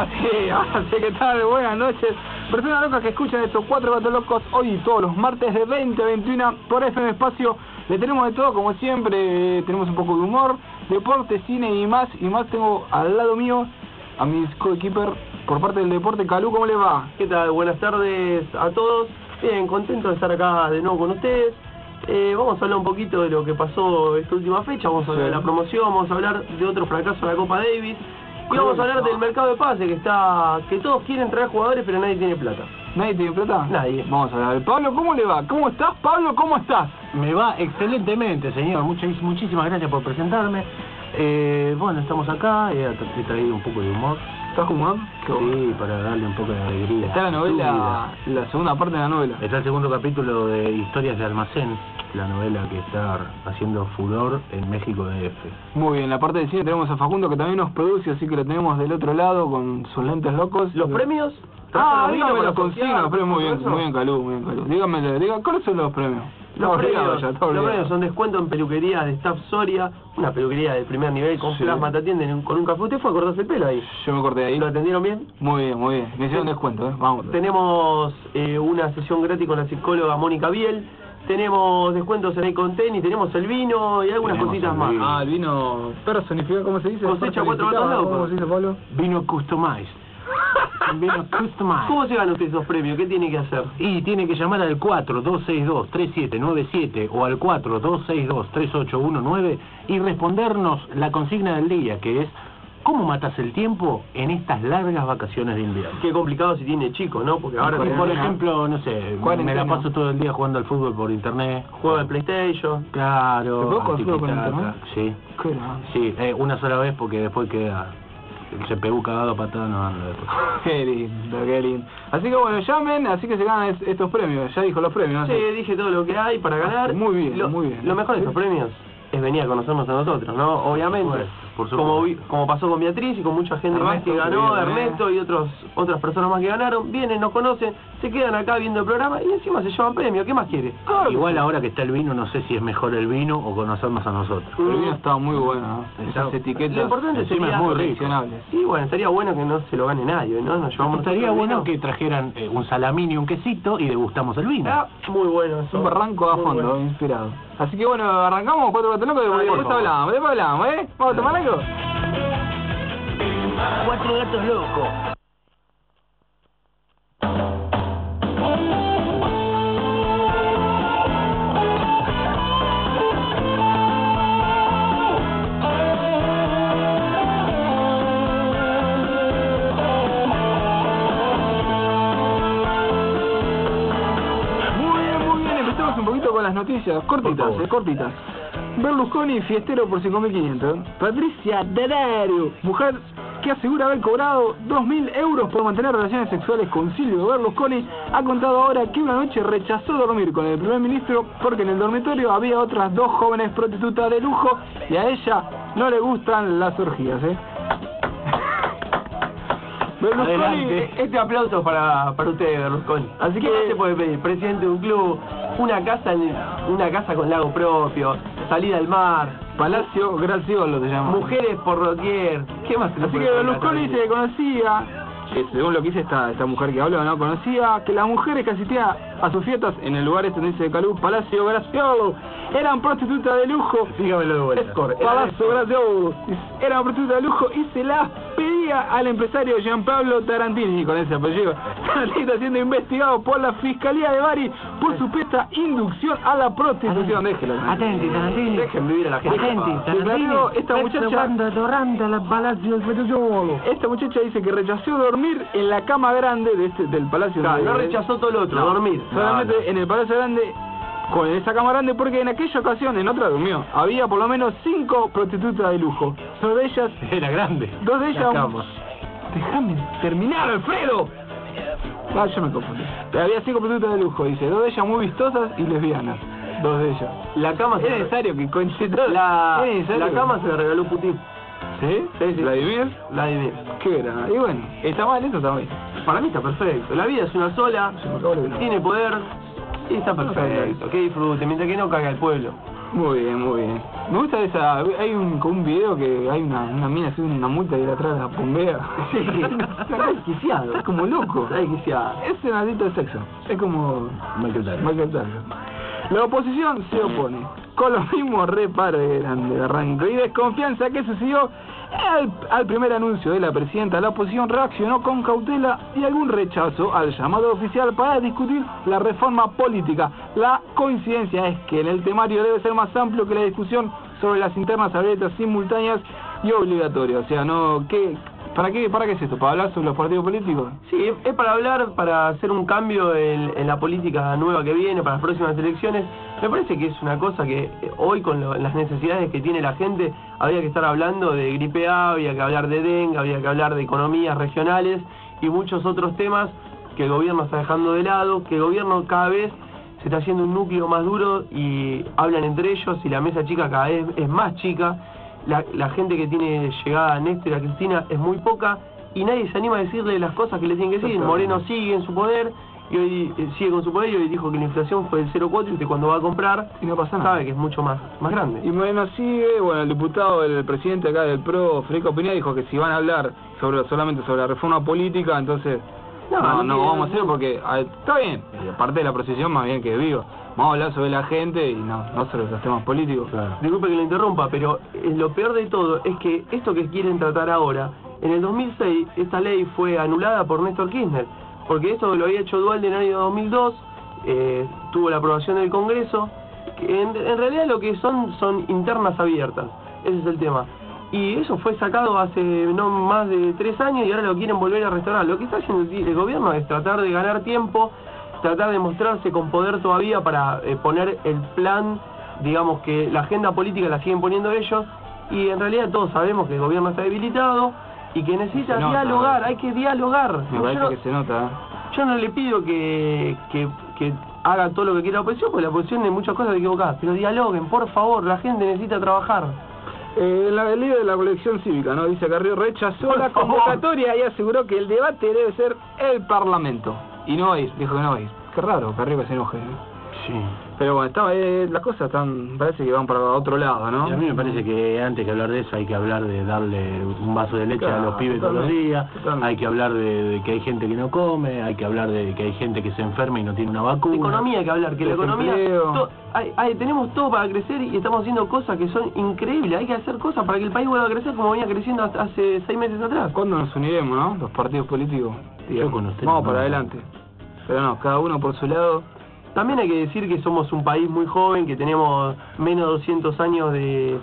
sí, ahora sí, ¿qué tal? Buenas noches. Personas locas que escuchan estos 4 gatos locos hoy y todos los martes de 20 a 21 por FM Espacio. Le tenemos de todo, como siempre, tenemos un poco de humor, deporte, cine y más. Y más tengo al lado mío a mi co-keeper por parte del deporte. Calú, ¿cómo le va? ¿Qué tal? Buenas tardes a todos. Bien, contento de estar acá de nuevo con ustedes. Vamos a hablar un poquito de lo que pasó esta última fecha, vamos a hablar de la promoción, vamos a hablar de otro fracaso de la Copa Davis y vamos a hablar del mercado de pase que todos quieren traer jugadores pero nadie tiene plata. ¿Nadie tiene plata? Nadie. Vamos a hablar. Pablo, ¿cómo le va? ¿Cómo estás, Pablo? ¿Cómo estás? Me va excelentemente, señor. Muchísimas gracias por presentarme. Bueno, estamos acá, he traído un poco de humor. ¿Estás jugando? Sí, para darle un poco de alegría. Está la novela, la segunda parte de la novela. Está el segundo capítulo de Historias de Almacén, la novela que está haciendo furor en México DF. Muy bien, en la parte de cine tenemos a Facundo que también nos produce, así que lo tenemos del otro lado con sus lentes locos. ¿Los premios? Dígame los consignas, los premios. Muy bien, Calú, muy bien, Calú. Dígame, ¿cuáles son los premios? Los premios son descuento en peluquería de Staff Soria, una peluquería de primer nivel con plasma, te atienden con un café. ¿Usted fue a cortarse el pelo ahí? Yo me corté ahí. ¿Lo atendieron bien? Muy bien, muy bien. Me hicieron descuento, Vamos. Tenemos una sesión gratis con la psicóloga Mónica Biel. Tenemos descuentos en Iconten, tenemos el vino y algunas cositas más. El vino personificado, ¿cómo se dice? Cosecha 4 gatos locos. ¿Cómo se dice, Pablo? Vino customized. Vino customized. ¿Cómo se ganan ustedes esos premios? ¿Qué tiene que hacer? Y tiene que llamar al 4262-3797 o al 4262-3819 y respondernos la consigna del día, que es: ¿cómo matas el tiempo en estas largas vacaciones de invierno? Qué complicado si tiene chicos, ¿no? Porque ahora, por ejemplo, no sé, me la paso todo el día jugando al fútbol por internet. Juego al PlayStation. Claro. ¿Te puedo jugar al fútbol por internet? Sí. Sí, una sola vez porque después queda el CPU cagado a patadas, no anda después. Qué lindo, qué lindo. Así que bueno, llamen, así que se ganan estos premios. Ya dijo los premios, ¿no? Sí, dije todo lo que hay para ganar. Muy bien, muy bien. Lo mejor de estos premios es venir a conocernos a nosotros, ¿no? Obviamente. Bueno, por supuesto. Como pasó con Beatriz y con mucha gente más que ganó, Ernesto y otras personas más que ganaron, vienen, nos conocen, se quedan acá viendo el programa y encima se llevan premio. ¿Qué más quiere? Igual ahora que está el vino, no sé si es mejor el vino o conocernos a nosotros. El vino estaba muy bueno, ¿no? Esas etiquetas. Lo importante sería muy reaccionables. Sí, bueno, estaría bueno que no se lo gane nadie, ¿no? Nos llevamos. Estaría bueno que trajeran un salamín y un quesito y degustamos el vino. Muy bueno eso. Un barranco a fondo, inspirado. Así que bueno, arrancamos 4 gatos locos y después hablamos, ¿Vamos a tomar algo? 4 gatos locos. Muy bien, empezamos un poquito con las noticias, cortitas. Berlusconi fiestero por 5.500. Patricia D'Addario, mujer que asegura haber cobrado 2.000 euros por mantener relaciones sexuales con Silvio Berlusconi, ha contado ahora que una noche rechazó dormir con el primer ministro porque en el dormitorio había otras 2 jóvenes prostitutas de lujo y a ella no le gustan las orgías, Berlusconi, adelante. Este aplauso para usted, Berlusconi. Así ¿Qué que más se puede pedir? Presidente de un club, una casa con lago propio, salida al mar, Palacio Graciolo se llama. mujeres por doquier. ¿Qué más se le Así puede que pedir? Berlusconi dice que conocía, según lo que dice esta mujer que habló, ¿no? Conocía que las mujeres que asistían a sus fiestas en el lugar este donde dice Calú, Palacio Graciolo, eran prostitutas de lujo. Dígamelo de vuelta. Palacio Graciolo, eran prostitutas de lujo y se las pedía al empresario Gianpaolo Tarantini, con ese apellido. Tarantini está siendo investigado por la Fiscalía de Bari por supuesta inducción a la prostitución. Déjelo. Atenti, Tarantini. Dejen vivir a la gente. Atenti, Tarantini. Esta muchacha dice que rechazó dormir en la cama grande del Palacio. Claro, no rechazó todo lo otro, dormir. Solamente en el Palacio Grande, con esa cama grande, porque en aquella ocasión, en otra durmió. Había por lo menos 5 prostitutas de lujo. Dos de ellas... Era grande. 2 de ellas... Cama. Déjame terminar, Alfredo. Yo me confundí. Había 5 prostitutas de lujo, dice. 2 de ellas muy vistosas y lesbianas. 2 de ellas. La cama Es necesario que coincida todo. La cama se la regaló Putin. ¿Sí? Sí. ¿Vladimir? Vladimir. Qué era. Y bueno, ¿está mal eso también? Para mí está perfecto. La vida es una sola, Se me acabó lo que no. tiene poder y está perfecto. Que disfrute, mientras que no cague al pueblo. Muy bien, muy bien. Me gusta esa, hay un video que hay una mina haciendo una multa y de atrás la bombea. Sí, está desquiciado. Está como loco. Está desquiciado. Es un adicto de sexo. Es como Michael Jackson. Michael Jackson. La oposición se opone, con los mismos reparos de grande arranco y desconfianza que sucedió al primer anuncio de la presidenta. La oposición reaccionó con cautela y algún rechazo al llamado oficial para discutir la reforma política. La coincidencia es que en el temario debe ser más amplio que la discusión sobre las internas abiertas, simultáneas y obligatorias. O sea, no, ¿para qué es esto? ¿Para hablar sobre los partidos políticos? Sí, es para hablar, para hacer un cambio en la política nueva que viene, para las próximas elecciones. Me parece que es una cosa que hoy con las necesidades que tiene la gente, habría que estar hablando de gripe A, habría que hablar de dengue, habría que hablar de economías regionales y muchos otros temas que el gobierno está dejando de lado, que el gobierno cada vez se está haciendo un núcleo más duro y hablan entre ellos y la mesa chica cada vez es más chica. La gente que tiene llegada a Néstor y a Cristina es muy poca y nadie se anima a decirle las cosas que le tienen que decir. Moreno sigue en su poder y hoy sigue con su poder y hoy dijo que la inflación fue del 0,4 y que cuando va a comprar y no pasa nada, sabe que es mucho más grande. Y Moreno sigue, bueno, el diputado, el presidente acá del PRO, Federico Piñera, dijo que si van a hablar solamente sobre la reforma política, entonces no vamos a hacer porque está bien, y aparte de la procesión más bien que vivo. Vamos a hablar sobre la gente y no sobre los temas políticos. Claro. Disculpe que lo interrumpa, pero lo peor de todo es que esto que quieren tratar ahora, en el 2006 esta ley fue anulada por Néstor Kirchner, porque esto lo había hecho Duhalde en el año 2002, tuvo la aprobación del Congreso, que en realidad lo que son internas abiertas, ese es el tema. Y eso fue sacado hace no más de 3 años y ahora lo quieren volver a restaurar. Lo que está haciendo el gobierno es tratar de ganar tiempo, tratar de mostrarse con poder todavía para poner el plan, digamos que la agenda política la siguen poniendo ellos, y en realidad todos sabemos que el gobierno está debilitado y que necesita dialogar, hay que dialogar. Me parece que se nota. Yo no le pido que haga todo lo que quiera la oposición, porque la oposición en muchas cosas está equivocada, pero dialoguen, por favor, la gente necesita trabajar. El líder de la colección cívica, ¿no? Dice Carrió, rechazó la convocatoria y aseguró que el debate debe ser el Parlamento. Y no va a ir, dijo que no va a ir. Qué raro, Carrió que se enoje, ¿no? Sí. Pero bueno, las cosas están, parece que van para otro lado, ¿no? Y a mí me parece que antes que hablar de eso hay que hablar de darle un vaso de leche a los pibes todos los días, hay que hablar de que hay gente que no come, hay que hablar de que hay gente que se enferma y no tiene una vacuna. De economía hay que hablar, que la economía... tenemos todo para crecer y estamos haciendo cosas que son increíbles, hay que hacer cosas para que el país vuelva a crecer como venía creciendo hasta hace 6 meses atrás. ¿Cuándo nos uniremos, no? Los partidos políticos. Yo con usted vamos para adelante. Pero no, cada uno por su lado. También hay que decir que somos un país muy joven, que tenemos menos de 200 años de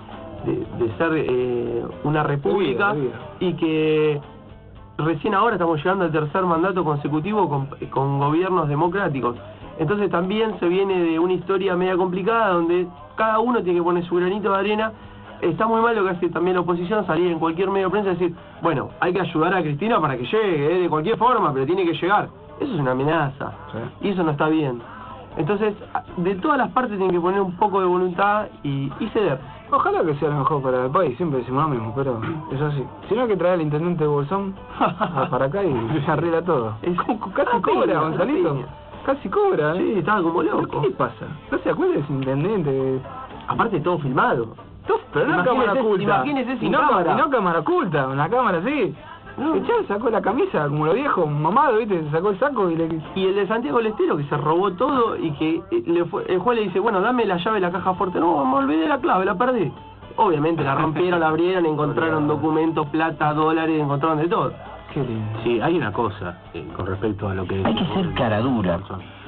ser una república y que recién ahora estamos llegando al tercer mandato consecutivo con gobiernos democráticos. Entonces también se viene de una historia media complicada donde cada uno tiene que poner su granito de arena. Está muy mal lo que hace también la oposición, salir en cualquier medio de prensa y decir, bueno, hay que ayudar a Cristina para que llegue, de cualquier forma, pero tiene que llegar. Eso es una amenaza, y eso no está bien. Entonces, de todas las partes tienen que poner un poco de voluntad y ceder. Ojalá que sea lo mejor para el país, siempre decimos lo mismo, pero es así. Si no, hay que traer al intendente de Bolsón para acá y se arregla todo. Casi cobra, Gonzalito. Casi cobra, ¿eh? Sí, estaba como loco. ¿Qué pasa? ¿No se acuerda de ese intendente? Aparte, todo filmado. Pero no cámara oculta. Imagínese sin cámara. No cámara oculta, una cámara así. No. El Chávez sacó la camisa, como lo viejo, mamado, ¿viste? Se sacó el saco y el de Santiago del Estero, que se robó todo y que el juez le dice, bueno, dame la llave de la caja fuerte. No, me olvidé la clave, la perdí. Obviamente la rompieron, la abrieron, encontraron documentos, plata, dólares, encontraron de todo. Qué lindo. Sí, hay una cosa con respecto a lo que... Hay que ser cara dura.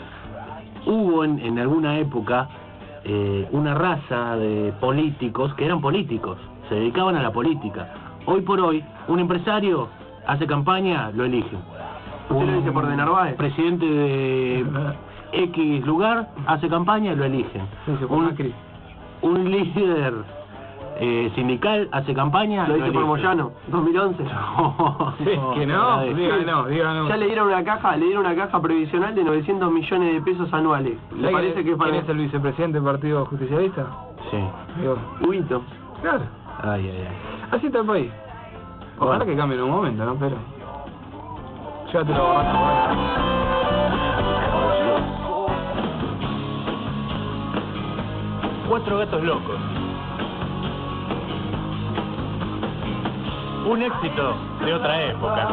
Hubo en alguna época una raza de políticos que eran políticos, se dedicaban a la política. Hoy por hoy, un empresario hace campaña, lo eligen. ¿Usted lo dice por de Narváez? Presidente de X lugar hace campaña, lo eligen. Un líder sindical hace campaña, lo dice por Moyano, 2011. Que no, diga no. Ya le dieron una caja previsional de 900 millones de pesos anuales. ¿Le parece que ¿Quién es el vicepresidente del Partido Justicialista? Sí. Huguito. Claro. Ay. Así está el país. Ojalá que cambie en un momento, ¿no? Pero... Llévate la borracha. Cuatro Gatos Locos. Un éxito de otra época.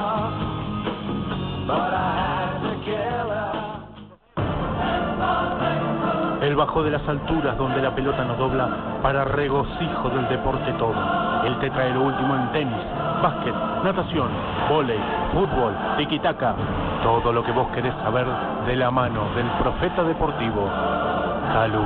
El bajo de las alturas donde la pelota nos dobla para regocijo del deporte todo. Él te trae lo último en tenis, básquet, natación, vóley, fútbol, tiki-taka. Todo lo que vos querés saber de la mano del profeta deportivo, Calú.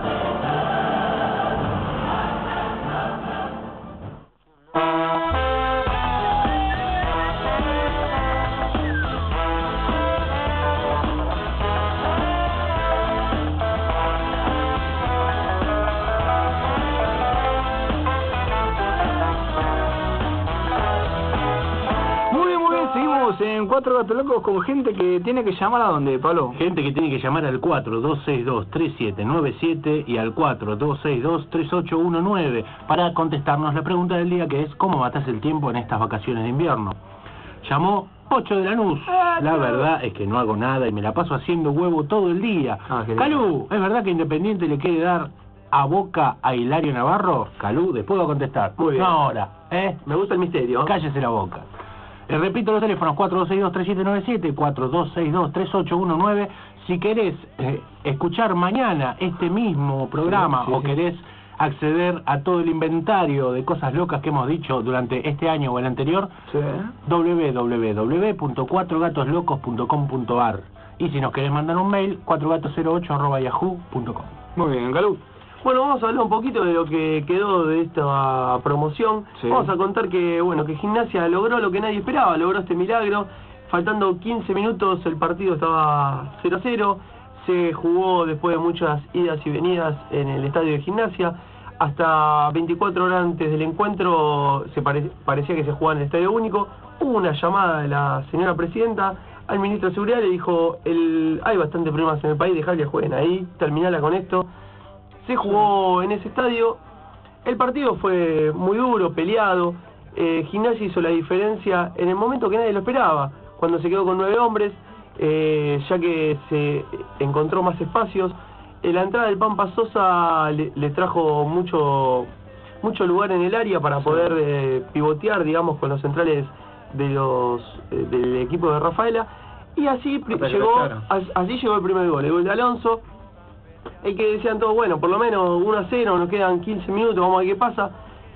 En Cuatro Gatos Locos con gente que tiene que llamar a dónde, Pablo. Gente que tiene que llamar al 4262-3797 y al 4262-3819 para contestarnos la pregunta del día, que es ¿cómo matás el tiempo en estas vacaciones de invierno? Llamó Pocho de Lanús. La verdad es que no hago nada y me la paso haciendo huevo todo el día. Calú, ¿es verdad que Independiente le quiere dar a Boca a Hilario Navarro? Calú, después va a contestar. Muy bien. No ahora, Me gusta el misterio. Cállese la boca. Repito los teléfonos, 4262-3797, 4262-3819. Si querés escuchar mañana este mismo programa, o querés acceder a todo el inventario de cosas locas que hemos dicho durante este año o el anterior, www.cuatrogatoslocos.com.ar. Y si nos querés mandar un mail, 4gatos08@yahoo.com. Muy bien, Calú. Bueno, vamos a hablar un poquito de lo que quedó de esta promoción. Vamos a contar que, bueno, que Gimnasia logró lo que nadie esperaba, logró este milagro. Faltando 15 minutos el partido estaba 0-0. Se jugó después de muchas idas y venidas en el estadio de Gimnasia. Hasta 24 horas antes del encuentro parecía que se jugaba en el estadio único. Hubo una llamada de la señora presidenta al ministro de Seguridad, le dijo, hay bastantes problemas en el país, dejad que jueguen ahí, terminala con esto. Se jugó en ese estadio, el partido fue muy duro, peleado. Gimnasia hizo la diferencia en el momento que nadie lo esperaba, cuando se quedó con 9 hombres, ya que se encontró más espacios. La entrada del Pampa Sosa le trajo mucho lugar en el área para poder pivotear, digamos, con los centrales del equipo de Rafaela, y así llegó el primer gol, el gol de Alonso. El que decían todos, bueno, por lo menos 1-0, nos quedan 15 minutos, vamos a ver qué pasa.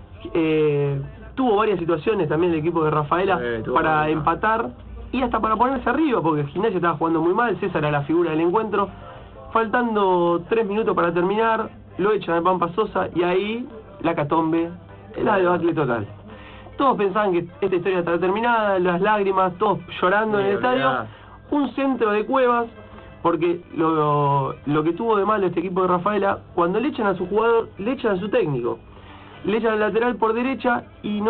Tuvo varias situaciones también el equipo de Rafaela para empatar y hasta para ponerse arriba, porque Gimnasia estaba jugando muy mal. César era la figura del encuentro. Faltando 3 minutos para terminar, lo echan al Pampa Sosa y ahí la catombe, la debacle total. Todos pensaban que esta historia estaba terminada, las lágrimas, todos llorando en el estadio. Un centro de Cuevas. Porque lo que tuvo de malo este equipo de Rafaela, cuando le echan a su jugador, le echan a su técnico. Le echan al lateral por derecha y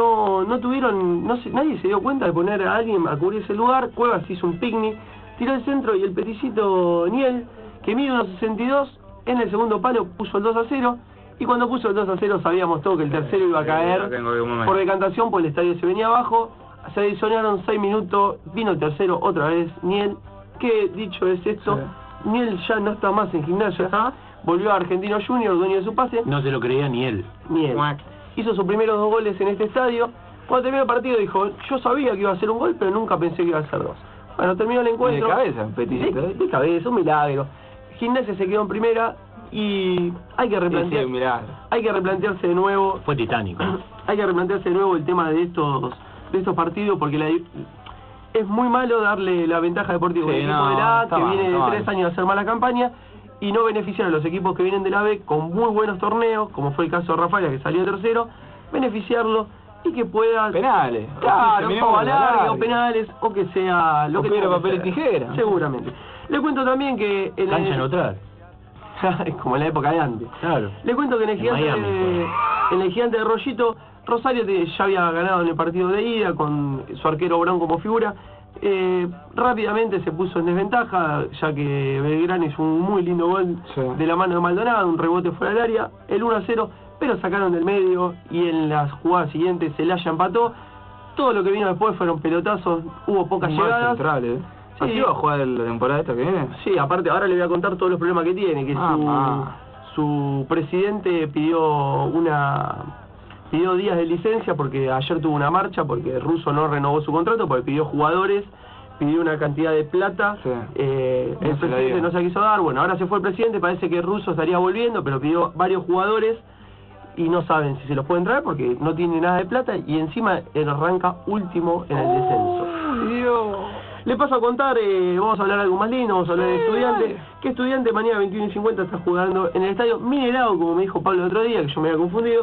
nadie se dio cuenta de poner a alguien a cubrir ese lugar. Cuevas hizo un picnic, tiró el centro y el peticito Niel, que mide 1.62, en el segundo palo puso el 2-0. Y cuando puso el 2-0 sabíamos todo que el tercero iba a caer por decantación, pues el estadio se venía abajo. Se adicionaron 6 minutos, vino el tercero otra vez Niel. Que dicho es esto, Niel ya no está más en Gimnasia, volvió a Argentino Junior, dueño de su pase. No se lo creía ni él. Hizo sus primeros 2 goles en este estadio. Cuando terminó el partido dijo, yo sabía que iba a ser un gol, pero nunca pensé que iba a ser 2. Bueno, terminó el encuentro. De cabeza, peticito. De cabeza, un milagro. Gimnasia se quedó en primera y hay que replantearse de nuevo. Fue titánico. Hay que replantearse de nuevo el tema de estos partidos, porque es muy malo darle la ventaja deportiva al equipo de la A, que viene de 3 años a hacer mala campaña, y no beneficiar a los equipos que vienen de la B con muy buenos torneos, como fue el caso de Rafaela, que salió tercero, beneficiarlo y que pueda... Penales. Claro, o alargue, o penales, o que sea lo que sea. Papel y tijera. Seguramente. Le cuento también que... Cancha neutral. Como en la época de antes. Claro. Le cuento que en el Gigante de Rollito, Rosario ya había ganado en el partido de ida con su arquero Brown como figura. Rápidamente se puso en desventaja, ya que Belgrano hizo un muy lindo gol de la mano de Maldonado, un rebote fuera del área, el 1-0, pero sacaron del medio y en las jugadas siguientes el Haya empató. Todo lo que vino después fueron pelotazos, hubo pocas llegadas. Central, ¿Así va a jugar la temporada esta que viene? Sí, aparte ahora le voy a contar todos los problemas que tiene, que su su presidente pidió días de licencia porque ayer tuvo una marcha porque Russo no renovó su contrato, porque pidió jugadores, pidió una cantidad de plata, Sí. El presidente no se la quiso dar. Bueno, ahora se fue el presidente, parece que Russo estaría volviendo, pero pidió varios jugadores y no saben si se los pueden traer porque no tiene nada de plata y encima él arranca último en el descenso. Dios. Le paso a contar, vamos a hablar algo más lindo, vamos a hablar de Estudiante. Que Estudiante mañana 21:50 está jugando en el estadio Mineirao, como me dijo Pablo el otro día, que yo me había confundido.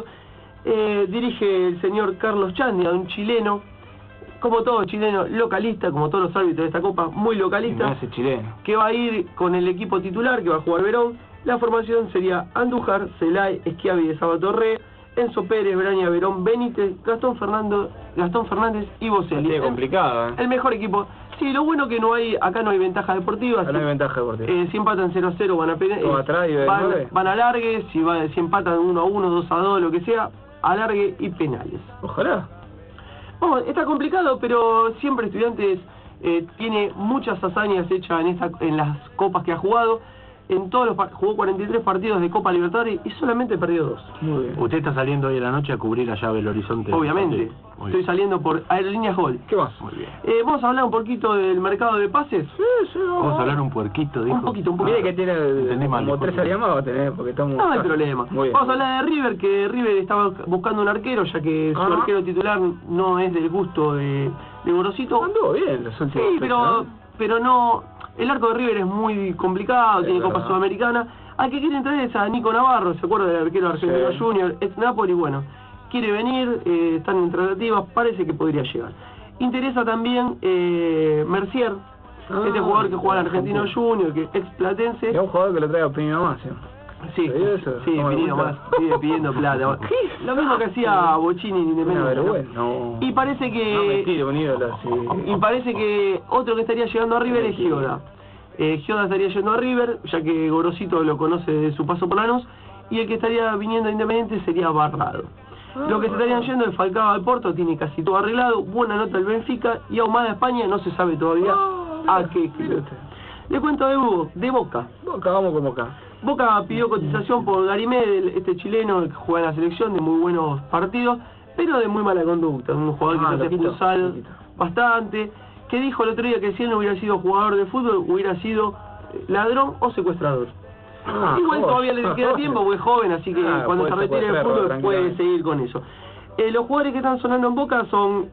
Dirige el señor Carlos Chandia, un chileno, como todo chileno, localista, como todos los árbitros de esta copa, muy localista, Ese chileno. que va a ir con el equipo titular, que va a jugar Verón. La formación sería Andújar, Celay, Schiavi de Salvatore, Enzo Pérez, Braña, Verón, Benítez, Gastón Fernández y Boselli. Es complicado, El mejor equipo. Sí, lo bueno que acá no hay ventaja deportiva. No hay ventaja deportiva. Si empatan 0-0 van a Todo atrás y de nueve. van a alargue, si empatan 1-1, 2-2, lo que sea, alargue y penales. Ojalá. Vamos, está complicado, pero siempre Estudiantes tiene muchas hazañas hechas en las copas que ha jugado. En todos jugó 43 partidos de Copa Libertadores y solamente perdió 2. Muy bien. Usted está saliendo hoy a la noche a cubrir allá Belo Horizonte. Obviamente. Muy Estoy bien. saliendo por Aerolíneas Gol. ¿Qué más? Muy bien. Vamos a hablar un poquito del mercado de pases. Vamos a hablar un puerquito, dijo. Un poquito. Mire que tiene Entendí mal, como 3 disculpe. áreas más va a tener, porque estamos... No hay problema. Muy bien. Vamos a hablar de River, que River estaba buscando un arquero, ya que su Ajá. arquero titular no es del gusto de Gorosito. Anduvo bien los últimos Sí, fechas, pero no... El arco de River es muy complicado, Es tiene verdad. Copa Sudamericana. Al que quieren traer es a Nico Navarro, ¿se acuerda del arquero argentino Sí. Junior? Ex Napoli, bueno, quiere venir, están en tratativas, parece que podría llegar. Interesa también Mercier, este jugador que juega en Argentino Junior, que es ex platense. Y a un jugador que lo traiga Pino más, ¿sí? Sí, ¿Te digo eso? sí, No me pidiendo gusta. más, sigue pidiendo plata. Lo mismo que hacía Bocini en Una Independiente. ¿no? vergüenza. No. Y parece No, que... mentira, un ídolo, sí. Y parece que otro que estaría llegando a River es Gioda. Gioda estaría yendo a River, ya que Gorosito lo conoce de su paso por Lanús, y el que estaría viniendo a Independiente sería Barrado. Lo que se estarían yendo es Falcao al Porto, tiene casi todo arreglado, buena nota el Benfica, y Ahumada España no se sabe todavía a qué club. Le cuento de Boca. Boca, vamos con Boca. Boca pidió cotización por Garimel, este chileno que juega en la selección, de muy buenos partidos, pero de muy mala conducta, un jugador que se hace loquito, expulsar loquito. bastante, que dijo el otro día que si él no hubiera sido jugador de fútbol, hubiera sido ladrón o secuestrador. Igual todavía le queda tiempo, porque es joven, así que cuando se puede retire del secuestrarlo, fútbol puede tranquilamente. seguir con eso. Los jugadores que están sonando en Boca son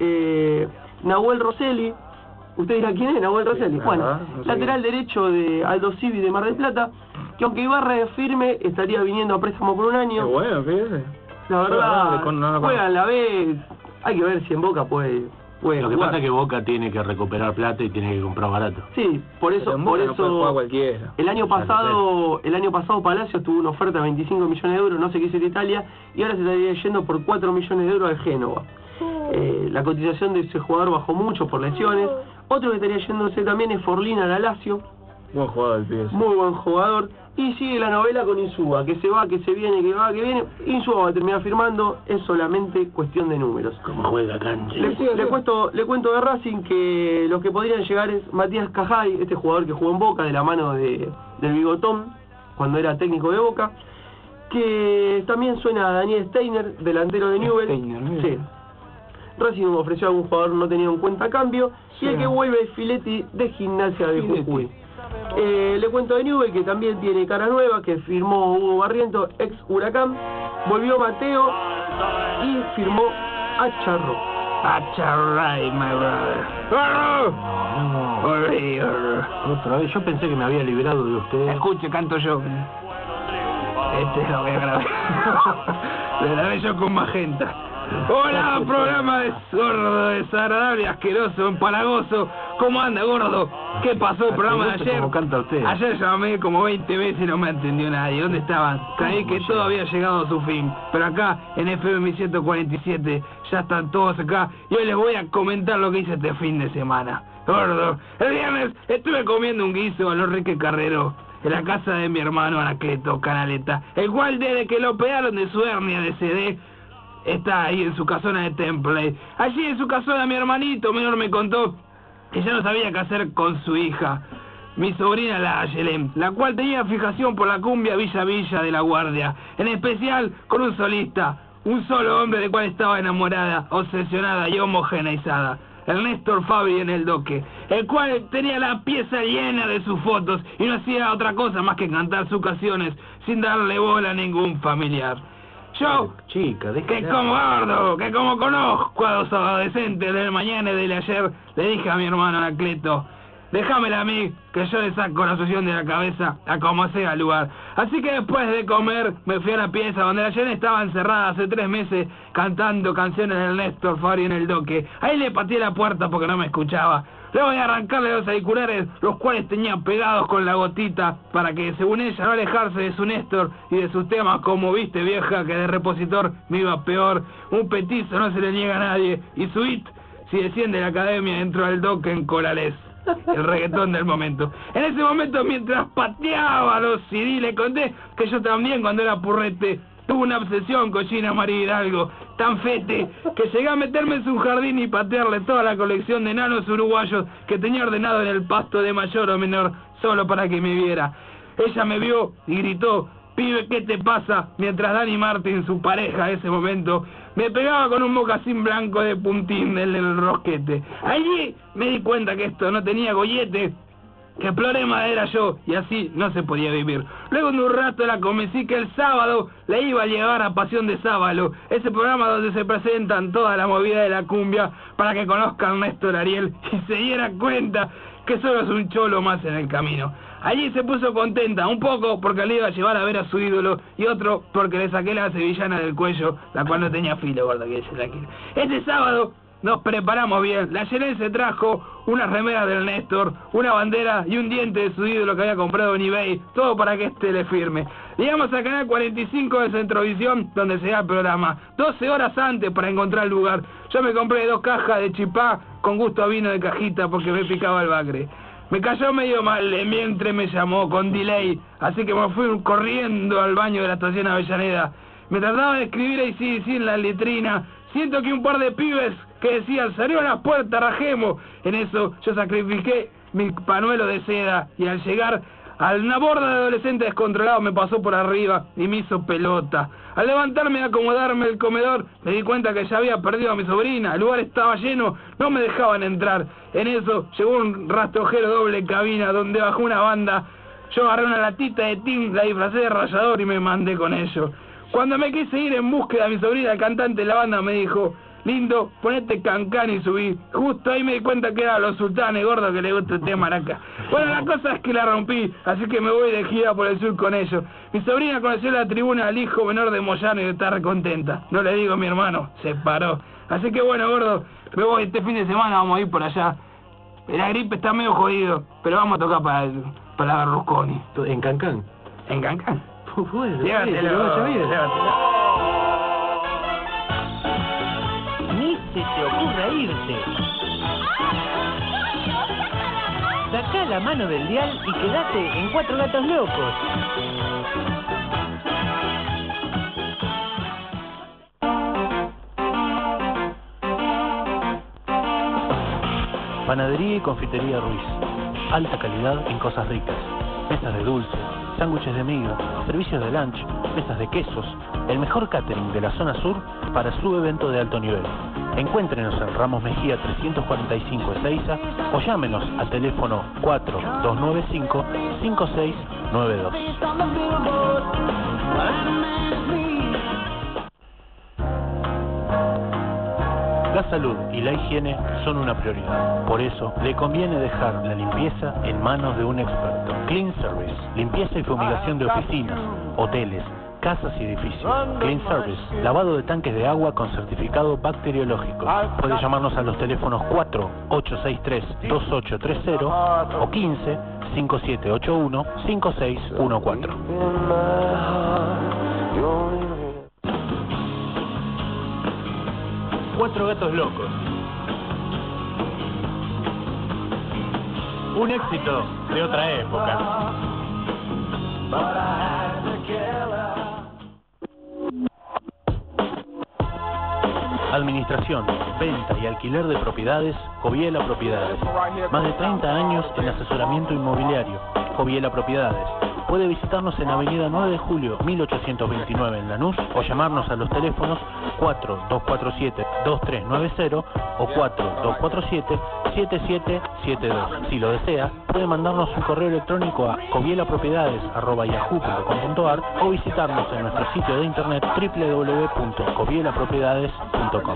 Nahuel Rosselli. ¿Usted dirá quién es Nahuel Rosselli? la Bueno, verdad, no sé lateral derecho de Aldo Civi de Mar del Plata, que aunque Ibarra es firme, estaría viniendo a préstamo por un Qué año. bueno, fíjese. La verdad, no, juega en la B, hay que ver si en Boca puede Lo que jugar. pasa es que Boca tiene que recuperar plata y tiene que comprar barato. Sí, por Pero eso, en por Boca no puede jugar eso cualquiera. el año pasado Palacios tuvo una oferta de 25 millones de euros, no sé qué hizo en Italia, y ahora se estaría yendo por 4 millones de euros al Génova. La cotización de ese jugador bajó mucho por lesiones. Otro que estaría yéndose también es Forlín a la Lazio, Buen jugador el pibe. muy buen jugador. Y sigue la novela con Insúa, que se va, que se viene, que va, que viene. Insúa va a terminar firmando, es solamente cuestión de números. Como juega cancha. Le cuento de Racing que los que podrían llegar es Matías Cajay, este jugador que jugó en Boca de la mano del Bigotón cuando era técnico de Boca, que también suena a Daniel Steiner, delantero de Newell's. Steiner, mira. Sí. Racing ofreció a algún jugador no tenido en cuenta a cambio, Sí. y el que vuelve es Filetti de Gimnasia de Filetti. Jujuy. Le cuento de Newell's que también tiene cara nueva, que firmó Hugo Barriento, ex Huracán, volvió Mateo y firmó a Charro. Acharray, my brother. Otra vez, yo pensé que me había liberado de usted. Escuche, canto yo. Este lo voy a grabar. Lo grabé yo con Magenta. Hola, programa de sordo, desagradable, asqueroso, empalagoso. ¿Cómo anda, gordo? ¿Qué pasó el programa de Asqueroso ayer? como canta usted. Ayer llamé como 20 veces y no me atendió nadie. ¿Dónde estaban? Creí que todo había llegado a su fin. Pero acá, en FM 147, ya están todos acá. Y hoy les voy a comentar lo que hice este fin de semana. Gordo, el viernes estuve comiendo un guiso a los Rique Carrero en la casa de mi hermano Anacleto Canaleta, el cual desde que lo operaron de su hernia de CD está ahí en su casona de Temple. Allí en su casona mi hermanito menor me contó que ya no sabía qué hacer con su hija. mi sobrina la Ayelén, la cual tenía fijación por la cumbia Villa Villa de la Guardia, en especial con un solista, un solo hombre del cual estaba enamorada, obsesionada y homogeneizada, el Néstor Fabri en el Doque, el cual tenía la pieza llena de sus fotos y no hacía otra cosa más que cantar sus canciones sin darle bola a ningún familiar. Yo, chica, que como gordo, que como conozco a los adolescentes del mañana y del ayer, le dije a mi hermano Anacleto, déjamela a mí, que yo le saco la sución de la cabeza a como sea el lugar. Así que después de comer, me fui a la pieza donde la Yelén estaba encerrada hace 3 meses cantando canciones del Néstor Fabri en el Doque. Ahí le pateé la puerta porque no me escuchaba. Luego de arrancarle los auriculares, los cuales tenía pegados con la gotita, para que, según ella, no alejarse de su Néstor y de sus temas como viste vieja, que de repositor me iba peor, un petizo no se le niega a nadie, y su hit, si desciende la academia, entró al Doque en Corales. El reggaetón del momento. En ese momento, mientras pateaba los CD, le conté que yo también, cuando era purrete, tuve una obsesión con Gina María Hidalgo, tan fete, que llegué a meterme en su jardín y patearle toda la colección de enanos uruguayos que tenía ordenado en el pasto de mayor o menor, solo para que me viera. Ella me vio y gritó, pibe, ¿qué te pasa? Mientras Dani Martin, su pareja de ese momento, me pegaba con un mocasín blanco de puntín en el rosquete. Allí me di cuenta que esto no tenía gollete, que el problema era yo, y así no se podía vivir. Luego de un rato la convencí que el sábado la iba a llevar a Pasión de Sábalo, ese programa donde se presentan toda la movida de la cumbia, para que conozcan a Néstor Ariel y se diera cuenta que solo es un cholo más en el camino. Allí se puso contenta, un poco porque le iba a llevar a ver a su ídolo, y otro porque le saqué la sevillana del cuello, la cual no tenía filo, gorda, que se la quiere. Este sábado nos preparamos bien. La Yelén se trajo unas remeras del Néstor, una bandera y un diente de su ídolo que había comprado en eBay, todo para que le firme. Llegamos al canal 45 de Centrovisión, donde se da el programa, 12 horas antes para encontrar el lugar. Yo me compré 2 cajas de chipá con gusto a vino de cajita porque me picaba el bagre. Me cayó medio mal, mientras me llamó con delay, así que me fui corriendo al baño de la estación Avellaneda. Me trataba de escribir AC/DC en la letrina. Siento que un par de pibes que decían, salió a la puerta, rajemos. En eso yo sacrifiqué mi panuelo de seda y al llegar a una borda de adolescente descontrolado me pasó por arriba y me hizo pelota. Al levantarme y acomodarme el comedor, me di cuenta que ya había perdido a mi sobrina. El lugar estaba lleno, no me dejaban entrar. En eso llegó un rastrojero doble cabina donde bajó una banda. Yo agarré una latita de tin, la disfracé de rallador y me mandé con ello. Cuando me quise ir en búsqueda de mi sobrina, el cantante de la banda me dijo, lindo, ponete cancán y subí. Justo ahí me di cuenta que era Los Sultanes, gordo, que le gusta el tema maraca. Bueno, la cosa es que la rompí, así que me voy de gira por el sur con ellos. Mi sobrina conoció la tribuna al hijo menor de Moyano y está recontenta. No le digo a mi hermano, se paró. Así que bueno, gordo, me voy este fin de semana, vamos a ir por allá. La gripe está medio jodido, pero vamos a tocar para Berlusconi. ¿En Cancán? ¿En Cancán? Llévatelo. Ni se te ocurra irte. Sacá la mano del dial y quedate en Cuatro Gatos Locos. Panadería y confitería Ruiz. Alta calidad en cosas ricas. Mesas de dulce, sándwiches de miga, servicios de lunch, mesas de quesos. El mejor catering de la zona sur para su evento de alto nivel. Encuéntrenos en Ramos Mejía 345 Ezeiza o llámenos al teléfono 4295-5692. La salud y la higiene son una prioridad. Por eso, le conviene dejar la limpieza en manos de un experto. Clean Service, limpieza y fumigación de oficinas, hoteles, casas y edificios. Clean Service, lavado de tanques de agua con certificado bacteriológico. Puede llamarnos a los teléfonos 4-863-2830 o 15-5781-5614. Cuatro Gatos Locos. Un éxito de otra época. Al Administración, venta y alquiler de propiedades, Coviela Propiedades. Más de 30 años en asesoramiento inmobiliario, Coviela Propiedades. Puede visitarnos en Avenida 9 de Julio, 1829 en Lanús, o llamarnos a los teléfonos 4247-2390 o 4247-7772. Si lo desea, puede mandarnos un correo electrónico a covielapropiedades@yahoo.com.ar o visitarnos en nuestro sitio de internet www.covielapropiedades.com.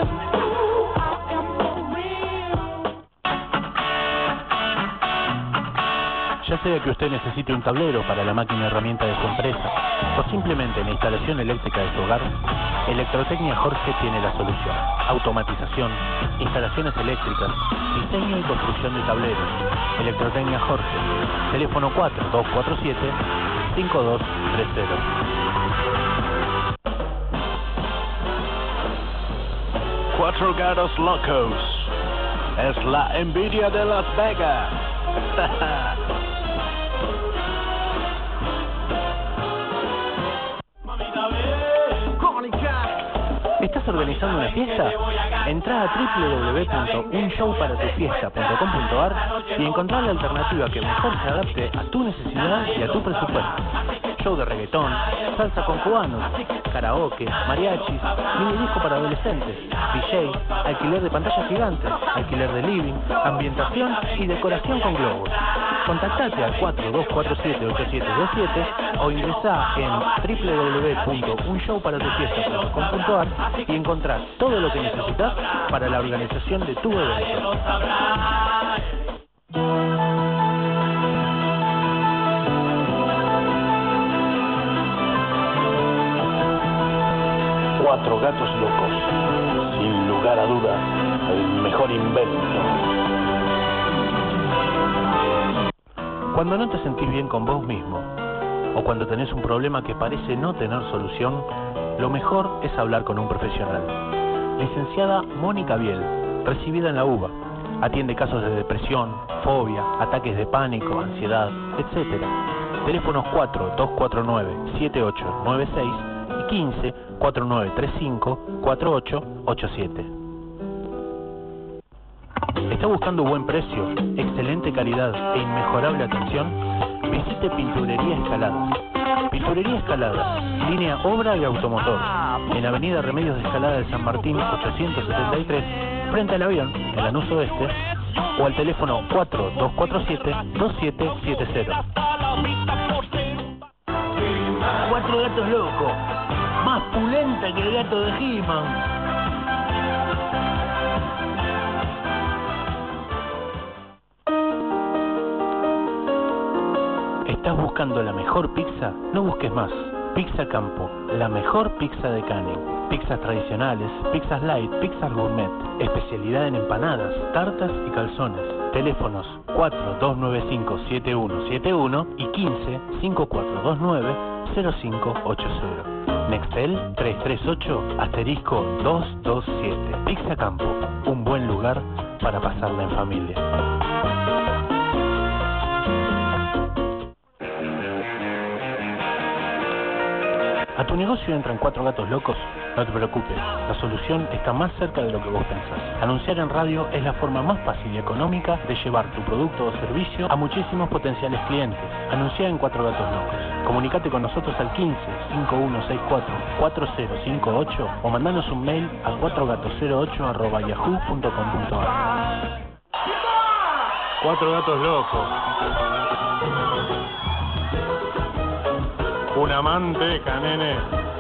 Ya sea que usted necesite un tablero para la máquina herramienta de su empresa o simplemente la instalación eléctrica de su hogar, Electrotecnia Jorge tiene la solución. Automatización, instalaciones eléctricas, diseño y construcción de tableros. Electrotecnia Jorge, teléfono 4247-5230. Cuatro Gatos Locos es la envidia de Las Vegas. ¿Estás organizando una fiesta? Entrá a www.unshowparatufiesta.com.ar y encontrá la alternativa que mejor se adapte a tu necesidad y a tu presupuesto. Show de reggaetón, salsa con cubanos, karaoke, mariachis, mini disco para adolescentes, DJ, alquiler de pantallas gigantes, alquiler de living, ambientación y decoración con globos. Contactate al 4247-8727 o ingresá en www.unshowparatufiesta.com.ar y encontrás todo lo que necesitas para la organización de tu evento. Cuatro Gatos Locos, sin lugar a dudas, el mejor invento. Cuando no te sentís bien con vos mismo, o cuando tenés un problema que parece no tener solución, lo mejor es hablar con un profesional. Licenciada Mónica Biel, recibida en la UBA, atiende casos de depresión, fobia, ataques de pánico, ansiedad, etc. Teléfonos 4249-7896 y 15-4935-4887. ¿Está buscando buen precio, excelente calidad e inmejorable atención? Visite Pinturería Escaladas. Pinturería Escaladas, línea obra y automotor, en Avenida Remedios de Escalada de San Martín 873, frente al avión, en Lanús Oeste, o al teléfono 4247-2770. Cuatro Gatos Locos, más pulenta que el gato de He-Man. ¿Estás buscando la mejor pizza? No busques más. Pizza Campo, la mejor pizza de Canning. Pizzas tradicionales, pizzas light, pizzas gourmet. Especialidad en empanadas, tartas y calzones. Teléfonos 4295-7171 y 15-5429-0580. Nextel 338-227. Pizza Campo, un buen lugar para pasarla en familia. ¿A tu negocio entran cuatro gatos locos? No te preocupes, la solución está más cerca de lo que vos pensás. Anunciar en radio es la forma más fácil y económica de llevar tu producto o servicio a muchísimos potenciales clientes. Anuncia en Cuatro Gatos Locos. Comunicate con nosotros al 15-5164-4058 o mandanos un mail a 4gatos08@yahoo.com.ar. Cuatro Gatos Locos. Una manteca, nene.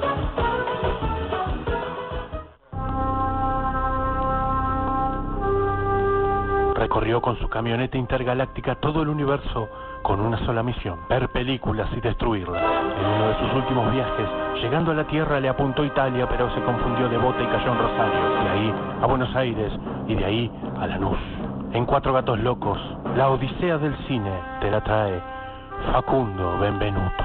Recorrió con su camioneta intergaláctica todo el universo con una sola misión: ver películas y destruirlas. En uno de sus últimos viajes, llegando a la Tierra, le apuntó Italia, pero se confundió de bota y cayó en Rosario. De ahí a Buenos Aires y de ahí a Lanús. En Cuatro Gatos Locos, la odisea del cine te la trae Facundo Benvenuto.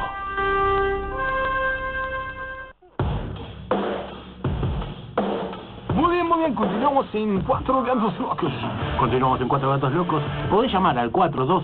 Muy bien, continuamos en Cuatro Gatos Locos. Continuamos en Cuatro Gatos Locos. Podés llamar al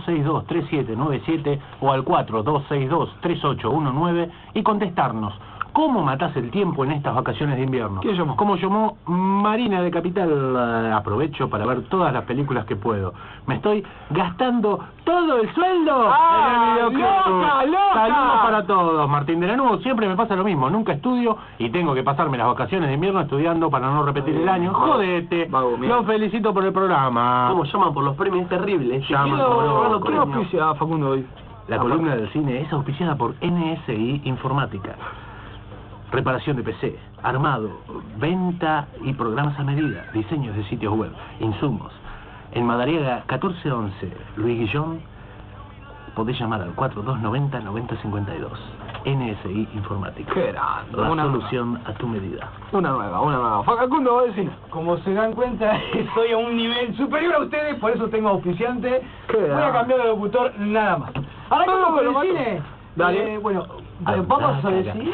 4262-3797 o al 4262-3819 y contestarnos ¿Cómo matás el tiempo en estas vacaciones de invierno? ¿Quién llamó? Como llamó Marina de Capital. Aprovecho para ver todas las películas que puedo. Me estoy gastando todo el sueldo ¡Ah, en el videoclub. loca, loca! Saludos para todos. Martín de Lanús, siempre me pasa lo mismo. Nunca estudio y tengo que pasarme las vacaciones de invierno estudiando para no repetir el año. Jodete. Vago, mierda. Los felicito por el programa. ¿Cómo llaman por los premios? Es terrible. Llaman Quiero por ver los ¿Qué premios. auspicia Facundo hoy? La columna del cine es auspiciada por NSI Informática. Reparación de PC, armado, venta y programas a medida, diseños de sitios web, insumos. En Madariaga 1411, Luis Guillón, podés llamar al 4290-9052. NSI Informática. Qué grande. La Una solución a tu medida. Una nueva. Facundo va a decir. Como se dan cuenta, estoy a un nivel superior a ustedes, por eso tengo auspiciante. Qué Voy a grande. cambiar de locutor nada más. Arrancamos No, con lo el mato. cine. Dale. Bueno, Andá, vamos a caga. decir...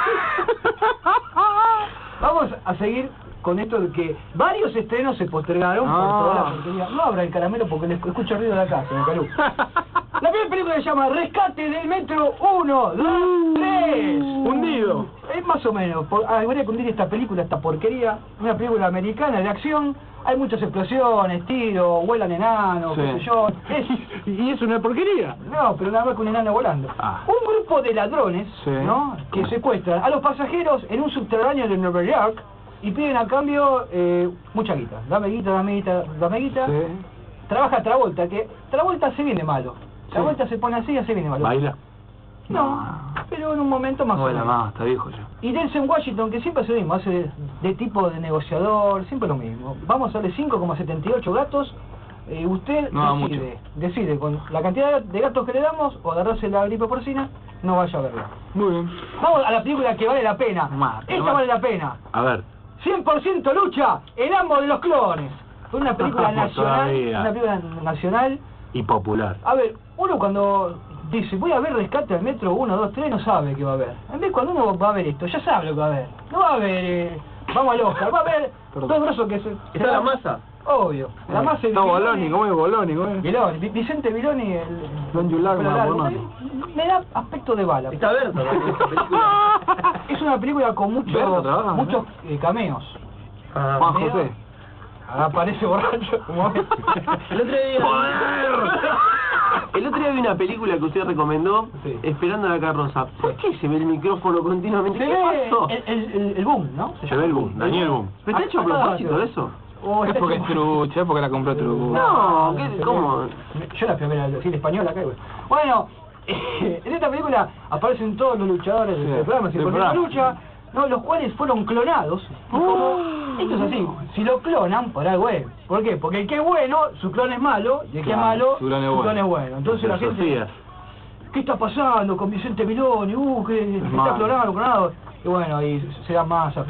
Vamos a seguir con esto de que varios estrenos se postergaron por toda la porquería. No abra el caramelo porque le escucho ruido de acá, señor Calú. La primera película se llama Rescate del Metro 1, 2, 3. Hundido. Es más o menos. Habría que hundir esta película, esta porquería. Una película americana de acción. Hay muchas explosiones, tiros, vuelan enanos, Sí. qué sé yo. Y es una porquería. No, pero nada más que un enano volando. Ah. Un grupo de ladrones, Sí. ¿no? Que secuestran a los pasajeros en un subterráneo de Nueva York y piden a cambio mucha guita. Dame guita, dame guita, dame guita. Sí. Trabaja Travolta, que Travolta se viene malo. Travolta se pone así y se viene malo. Baila. No, pero en un momento más No o baila menos. más, está viejo ya. Y Denzel Washington, que siempre hace lo mismo, hace de tipo de negociador, siempre lo mismo. Vamos a darle 5,78 gatos. Usted No da decide con la cantidad de gatos que le damos o agarrarse la gripe porcina, no vaya a verla. Muy bien. Vamos a la película que vale la pena. Mate, Esta mate. vale la pena. A ver. 100% lucha, el amo de los clones. Fue una película Vamos nacional, todavía. una película nacional. Y popular. A ver, uno cuando dice, voy a ver Rescate al Metro 1, 2, 3, no sabe qué va a ver. En vez cuando uno va a ver esto, ya sabe lo que va a ver. No va a ver, vamos al Oscar, va a ver Perdón. dos brazos que se... ¿Está la masa? Obvio. La masa Está Boloni, ¿cómo es Boloni? Viloni, Vicente Viloni, el... Don Yular, pelo más largo. Boloni. Me da aspecto de bala. Está Berto también esta película. Es una película con Berto trabaja, muchos cameos. Juan Medio- José. Aparece borracho como El otro día... El otro día vi una película que usted recomendó, Sí. Esperando a la carroza. ¿Por qué se ve el micrófono continuamente? se ¿Qué ve pasó? el boom, ¿no? Se ve el boom, Daniel Boom. ¿Pero está hecho a propósito de eso? O Es está porque es hecho- trucha, es porque la compró trucha. No, se ve- ¿cómo? Yo la fui a ver al cine español acá. Güey. Bueno, en esta película aparecen todos los luchadores Sí, del programa, del se ponen la programa. lucha, ¿no? Los cuales fueron clonados. Y como, esto es así, si lo clonan, por algo es. ¿Por qué? Porque el que es bueno, su clon es malo, y el que es Claro, malo, su clon es bueno. Entonces la gente... Sofía. ¿Qué está pasando con Vicente Viloni? Que está malo. clonado. Y bueno, y se da masa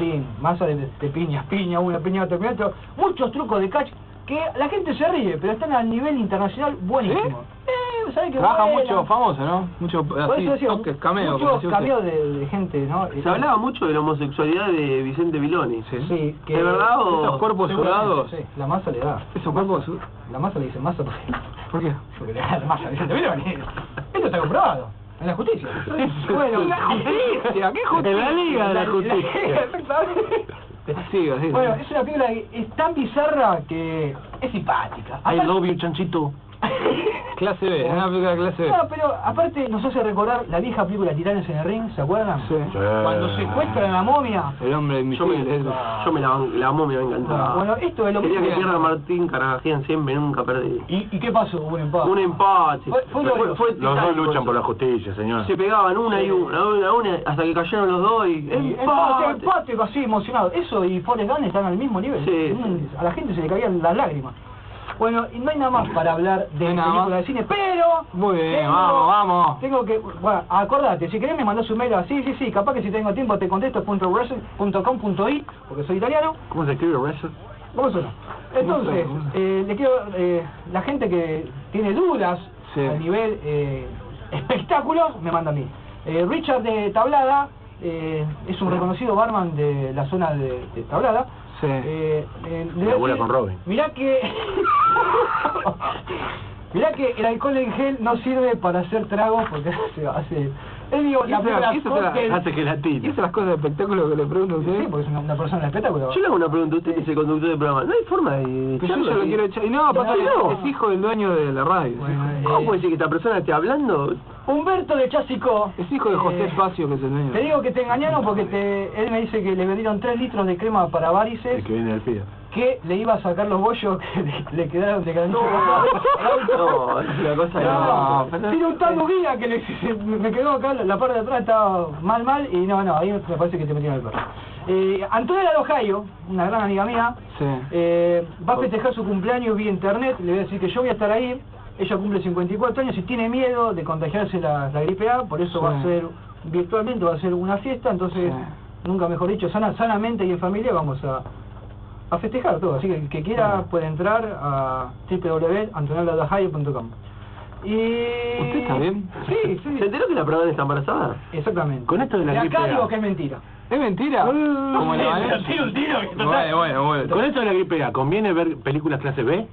de piñas, una piña, otro, muchos trucos de catch que la gente se ríe, pero están a nivel internacional buenísimo. ¿Sabes qué? Trabaja vuelan. mucho famoso, ¿no? Mucho Por así, eso decía, toques, cameos. como muchos decía usted. cameos de gente, ¿no? Se hablaba mucho de la homosexualidad de Vicente Viloni. Sí, que ¿De verdad o...? Esos cuerpos seguramente, sudados. Sí, la masa le da. Esos cuerpos sudados. La masa le dice masa porque... ¿Por qué? Porque le da la masa a Vicente Viloni. Esto está comprobado. En la justicia. Bueno, ¿En la justicia? ¿Qué justicia? En la Liga de la Justicia. Exactamente. Siga, siga. Bueno, es una película que es tan bizarra que es simpática. I Aparte- love you, chanchito. Clase B, es una película de clase B. No, pero aparte nos hace recordar la vieja película Titanes en el Ring, ¿se acuerdan? Sí. Cuando secuestran a la momia. El hombre invisible. eso. Yo me la momia me encantaba. Bueno, esto es lo Quería que mismo. pierda Martín Carragán siempre, nunca perdí. ¿Y qué pasó? Hubo un empate. Un empate. Fue glorioso. Fue Los dos titánico luchan eso. por la justicia, señor. Se pegaban una y una, hasta que cayeron los dos y... Y empate, así emocionado. Eso y Forrest Gump están al mismo nivel. Sí. A la gente se le caían las lágrimas. Bueno, y no hay nada más para hablar de No hay nada películas más. de cine, pero... Muy bien, vamos. Tengo que... Bueno, acordate, si querés me mandás un mail así, sí, capaz que si tengo tiempo te contesto .wrestling.com.i, porque soy italiano. ¿Cómo se escribe Wrestle? ¿Cómo suena? Entonces, No sé. le quiero... la gente que tiene dudas Sí. a nivel espectáculos, me manda a mí. Richard de Tablada, es un reconocido barman de la zona de Tablada. Sí. Le Labura decía, con Robin. Mirá que el alcohol en gel no sirve para hacer tragos porque hace Él digo, la película Eso te la- Cocktail. Hace ¿Y gelatina. esas las cosas de espectáculo que le pregunto a Sí, usted? porque es una persona de espectáculo. Yo le hago una pregunta, usted es el conductor del programa. No hay forma de Pero yo ya lo echarlo, quiero ¿sí? echar. Y no, pasa que no. es hijo del dueño de la radio. Bueno, ¿Cómo puede decir que esta persona esté hablando? Humberto de Chasicó. Es hijo de José Espacio, que es el dueño. Te digo que te engañaron porque él me dice que le vendieron 3 litros de crema para varices, El que viene del FIA. que le iba a sacar los bollos que le quedaron de canilla. No, es una cosa de... No, pero- tiene un tango guía que me quedó acá, la parte de atrás estaba mal, y no, ahí me parece que te metieron el perro. Antonella de Ohio, una gran amiga mía, Sí. va a festejar su cumpleaños vía internet. Le voy a decir que yo voy a estar ahí. Ella cumple 54 años y tiene miedo de contagiarse la gripe A, por eso Sí. va a ser virtualmente, va a ser una fiesta. Entonces, nunca mejor dicho, sanamente y en familia vamos a festejar todo. Así que el que quiera puede entrar a www.antonelladehio.com. Y... ¿Usted está bien? Sí, sí. ¿Se enteró que la Prodan está embarazada? Exactamente. Con esto de la gripe acá A. digo que es mentira. ¿Es mentira? Como la un tiro. Bueno. Con esto de la gripe A, ¿conviene ver películas clase B?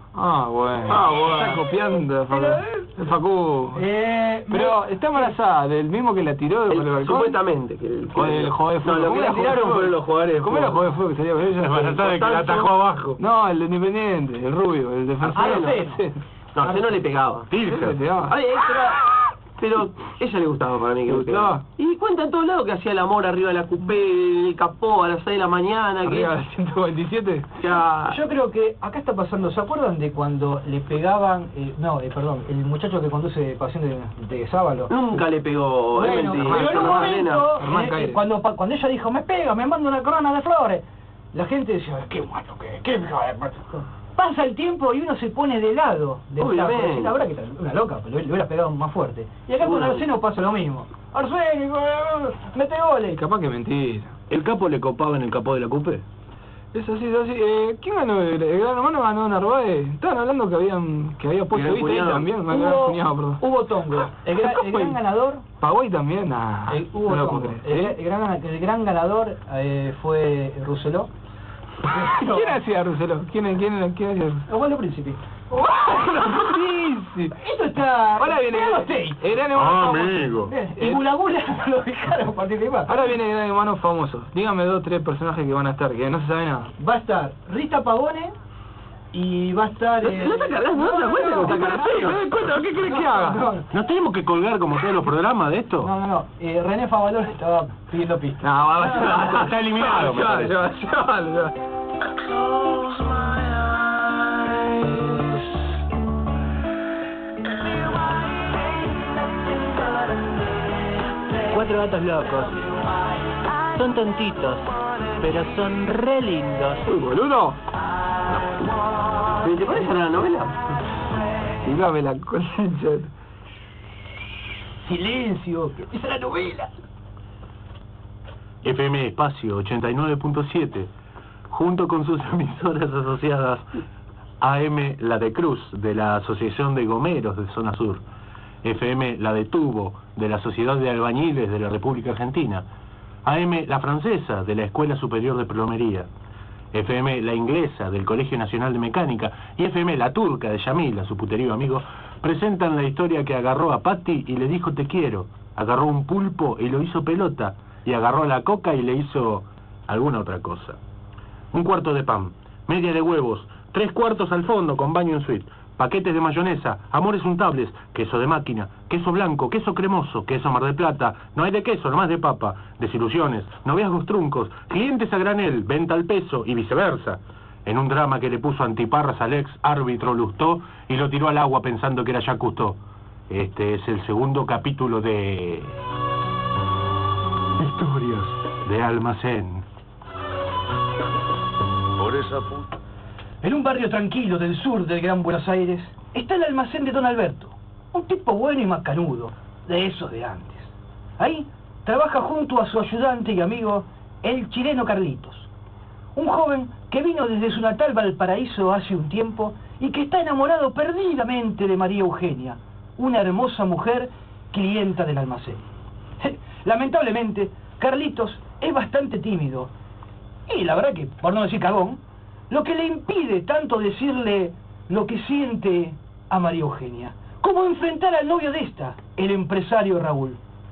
Bueno. Está copiando el Facu. Pero está embarazada del mismo que la tiró por el balcón. Supuestamente. O del jugador de No, fútbol. lo que la tiraron fueron los jugadores de ¿Cómo era el fútbol. jugador de fútbol que salía con ella? Embarazada de que la atajó abajo. No, el de Independiente, el rubio, el defensor. Arceno. No, se no le pegaba. Tilger. Ay, pero ella le gustaba para mí que ¿Le le pegaba. gustaba? Y cuenta en todos lados que hacía el amor arriba de la coupé, el capó a las 6 de la mañana. Arriba del 147. Yo creo que acá está pasando, ¿se acuerdan de cuando le pegaban, perdón, el muchacho que conduce Pasión de Sábalo? Nunca le pegó, es Bueno, mentira. pero en un momento, Germán Caire. cuando ella dijo, me pega, me manda una corona de flores, la gente decía, qué malo que, qué hijo de puta". Pasa el tiempo y uno se pone de lado del Obviamente. flaco. Sí, la verdad que era una loca, pero le hubiera pegado más fuerte. Y acá con Seguro. Arseno pasa lo mismo. Arsénico, mete Y goles. capaz que mentira. ¿El capo le copaba en el capó de la cupé? Es así, es así. ¿Quién ganó? ¿El gran hermano ganó Narváez? Estaban hablando que había puesto Gran viste ahí cuñado. también. Perdón. Hubo tongo. El gran ganador Paraguay también, nah. hubo no lo tongo. puedo creer. El gran ganador fue Rousselot. ¿Quién hacía Rousselot? ¿Quién hacía Rousselot? Osvaldo Príncipe. Sí. Esto está... Ahora viene Vean los tapes. el gran hermano famoso. Amigo. Y Gula Gula lo dejaron participar. Ahora viene el gran hermano famoso. Dígame 2 o 3 personajes que van a estar, que no se sabe nada. Va a estar Rita Pavone y va a estar... No está cargando, no te das cuenta que está cargando. ¿Qué crees que haga? ¿Nos tenemos que colgar como todos los programas de esto? No. René Favalor estaba pidiendo pista. No, va, Está eliminado, me parece. Llévalo. Cuatro gatos locos. Son tontitos, pero son re lindos. Uy, boludo. ¿Te parece a la novela? Dígame la concha. Silencio, que empieza la novela. FM Espacio 89.7, junto con sus emisoras asociadas AM La de Cruz, de la Asociación de Gomeros de Zona Sur, FM La de Tubo, de la Sociedad de Albañiles de la República Argentina, AM La Francesa, de la Escuela Superior de Plomería, FM La Inglesa, del Colegio Nacional de Mecánica, y FM La Turca, de Yamil, a su puterío amigo, presentan la historia que agarró a Patti y le dijo te quiero, agarró un pulpo y lo hizo pelota, y agarró a la coca y le hizo alguna otra cosa. Un cuarto de pan, media de huevos, 3 cuartos al fondo con baño en suite, paquetes de mayonesa, amores untables, queso de máquina, queso blanco, queso cremoso, queso Mar del Plata, no hay de queso, nomás de papa, desilusiones, noviazgos truncos, clientes a granel, venta al peso y viceversa. En un drama que le puso antiparras al ex árbitro Lustó y lo tiró al agua pensando que era Jacques Cousteau. Este es el segundo capítulo de... Historias de Almacén. Por esa puta. En un barrio tranquilo del sur del Gran Buenos Aires está el almacén de Don Alberto, un tipo bueno y macanudo, de esos de antes. Ahí trabaja junto a su ayudante y amigo, el chileno Carlitos, un joven que vino desde su natal Valparaíso hace un tiempo y que está enamorado perdidamente de María Eugenia, una hermosa mujer clienta del almacén. Lamentablemente, Carlitos es bastante tímido y la verdad que, por no decir cagón, lo que le impide tanto decirle lo que siente a María Eugenia, como enfrentar al novio de esta, el empresario Raúl.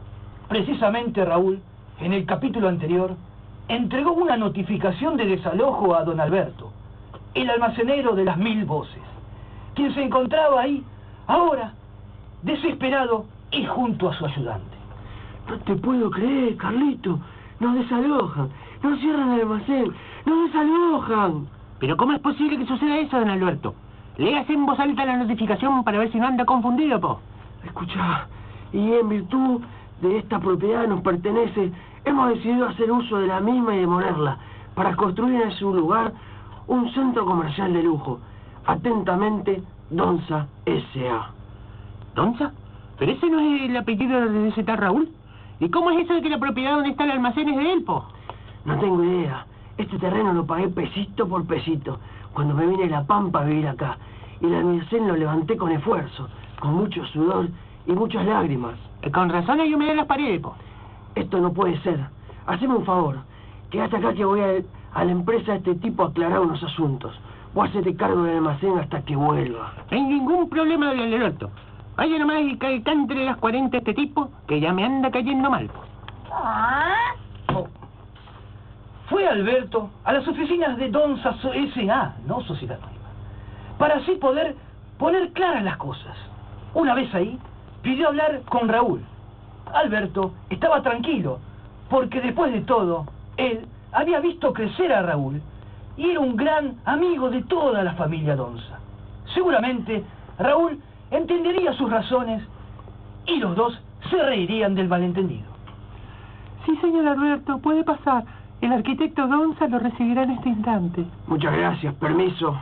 Precisamente Raúl, en el capítulo anterior, entregó una notificación de desalojo a don Alberto, el almacenero de las 1000 voces, quien se encontraba ahí, ahora, desesperado y junto a su ayudante. No te puedo creer, Carlito. Nos desalojan, nos cierran el almacén, nos desalojan. Pero ¿cómo es posible que suceda eso, don Alberto? Léase en voz alta la notificación para ver si no anda confundido, po. Escuchá, y en virtud de esta propiedad nos pertenece, hemos decidido hacer uso de la misma y demolerla para construir en su lugar un centro comercial de lujo. Atentamente, Donza S.A. ¿Donza? ¿Pero ese no es el apellido de ese tal Raúl? ¿Y cómo es eso de que la propiedad donde está el almacén es de él, po? No tengo idea. Este terreno lo pagué pesito por pesito cuando me vine de La Pampa a vivir acá. Y el almacén lo levanté con esfuerzo, con mucho sudor y muchas lágrimas. Con razón hay humedad en las paredes, po. Esto no puede ser. Haceme un favor. Quédate acá que voy a la empresa de este tipo a aclarar unos asuntos. Vos hacete cargo del almacén hasta que vuelva. No hay ningún problema, don Alberto. Vaya nomás y cántele las 40 a este tipo, que ya me anda cayendo mal, po. Oh. Fue Alberto a las oficinas de Donza S.A., no Sociedad Anónima, para así poder poner claras las cosas. Una vez ahí, pidió hablar con Raúl. Alberto estaba tranquilo, porque después de todo, él había visto crecer a Raúl y era un gran amigo de toda la familia Donza. Seguramente, Raúl entendería sus razones y los dos se reirían del malentendido. Sí, señor Alberto, puede pasar. El arquitecto Donza lo recibirá en este instante. Muchas gracias, permiso.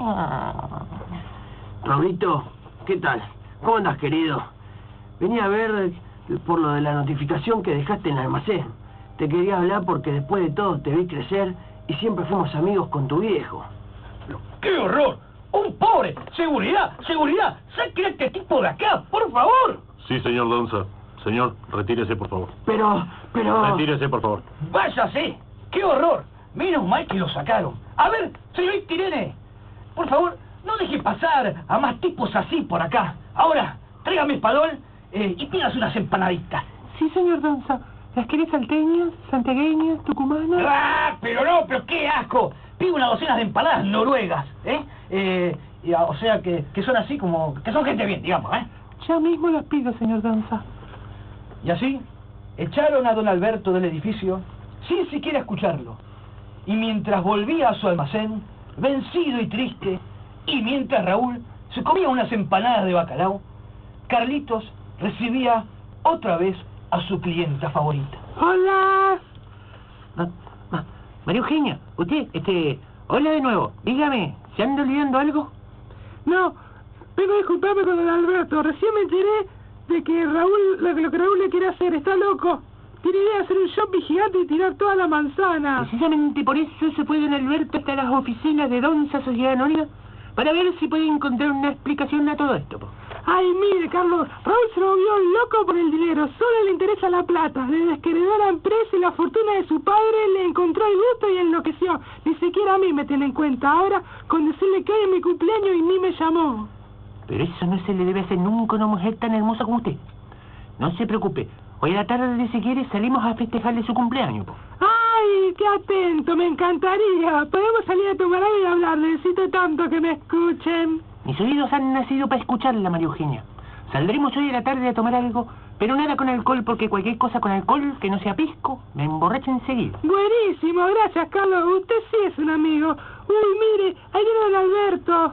Raulito, ¿qué tal? ¿Cómo andas, querido? Venía a ver por lo de la notificación que dejaste en el almacén. Te quería hablar porque después de todo te vi crecer y siempre fuimos amigos con tu viejo. ¡Qué horror! ¡Un pobre! ¡Seguridad! ¡Seguridad! ¡Saquen a este tipo de acá, por favor! Sí, señor Donza. Señor, retírese, por favor. Pero... Retírese, por favor. ¡Váyase! ¡Qué horror! Menos mal que lo sacaron. A ver, señorita Irene, por favor, no deje pasar a más tipos así por acá. Ahora, tráigame espadón y pídase unas empanaditas. Sí, señor Donza. ¿Las querés salteñas, santiagueñas, tucumanas? ¡Ah! Pero qué asco. Pido una docena de empanadas noruegas, o sea que son así como... que son gente bien, digamos, Ya mismo las pido, señor Donza. Y así, echaron a don Alberto del edificio sin siquiera escucharlo. Y mientras volvía a su almacén, vencido y triste, y mientras Raúl se comía unas empanadas de bacalao, Carlitos recibía otra vez a su clienta favorita. ¡Hola! María Eugenia, usted, hola de nuevo. Dígame, ¿se anda olvidando algo? No, vengo a disculparme con don Alberto. Recién me enteré de que Raúl, lo que Raúl le quiere hacer, está loco. Tiene idea de hacer un shopping gigante y tirar toda la manzana. Precisamente por eso se fue don Alberto hasta las oficinas de Donza Sociedad Anónima, para ver si puede encontrar una explicación a todo esto, po. Ay, mire, Carlos, Raúl se volvió loco por el dinero, solo le interesa la plata. Desde que heredó la empresa y la fortuna de su padre, le encontró el gusto y enloqueció. Ni siquiera a mí me tiene en cuenta ahora, con decirle que hoy es mi cumpleaños y ni me llamó. Pero eso no se le debe hacer nunca a una mujer tan hermosa como usted. No se preocupe, hoy a la tarde, si quiere, salimos a festejarle su cumpleaños, po. ¡Ay, qué atento! Me encantaría. Podemos salir a tomar algo y hablar. Necesito tanto que me escuchen. Mis oídos han nacido para escucharla, María Eugenia. Saldremos hoy a la tarde a tomar algo, pero nada con alcohol, porque cualquier cosa con alcohol que no sea pisco, me emborracha enseguida. Buenísimo, gracias, Carlos. Usted sí es un amigo. Uy, mire, ahí viene don Alberto.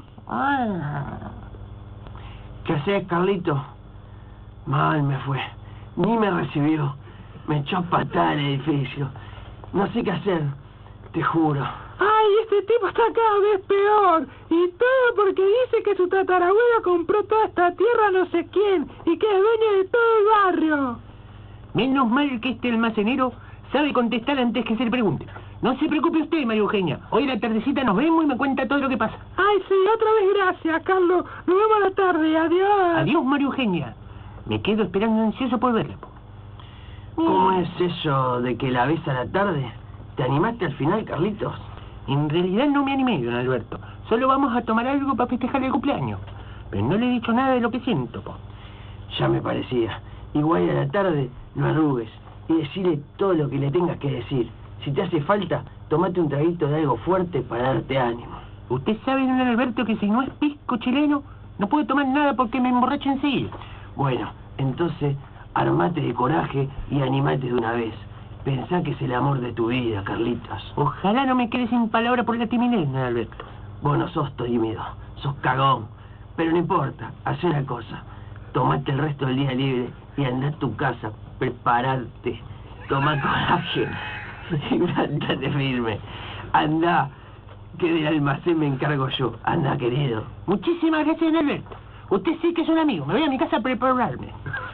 ¿Qué haces, Carlito? Mal me fue. Ni me recibió. Me echó a patada el edificio. No sé qué hacer, te juro. ¡Ay, este tipo está cada vez peor! Y todo porque dice que su tatarabuelo compró toda esta tierra a no sé quién y que es dueño de todo el barrio. Menos mal que este almacenero sabe contestar antes que se le pregunte. No se preocupe usted, María Eugenia. Hoy a la tardecita nos vemos y me cuenta todo lo que pasa. ¡Ay, sí! Otra vez gracias, Carlos. Nos vemos a la tarde. Adiós. Adiós, María Eugenia. Me quedo esperando ansioso por verla, po. ¿Cómo es eso de que la ves a la tarde? ¿Te animaste al final, Carlitos? En realidad no me animé, don Alberto. Solo vamos a tomar algo para festejar el cumpleaños. Pero no le he dicho nada de lo que siento, po. Ya me parecía. Igual a la tarde no arrugues y decile todo lo que le tengas que decir. Si te hace falta, tomate un traguito de algo fuerte para darte ánimo. Usted sabe, don Alberto, que si no es pisco chileno, no puede tomar nada porque me emborracho enseguida. Bueno, entonces, armate de coraje y animate de una vez. Pensá que es el amor de tu vida, Carlitos. Ojalá no me quede sin palabra por la timidez, don Alberto. Vos no sos tímido, sos cagón. Pero no importa, haz una cosa. Tomate el resto del día libre y andá a tu casa, prepararte. Toma coraje y plántate firme. Andá, que del almacén me encargo yo. Andá, querido. Muchísimas gracias, don Alberto. Usted sí que es un amigo. Me voy a mi casa a prepararme.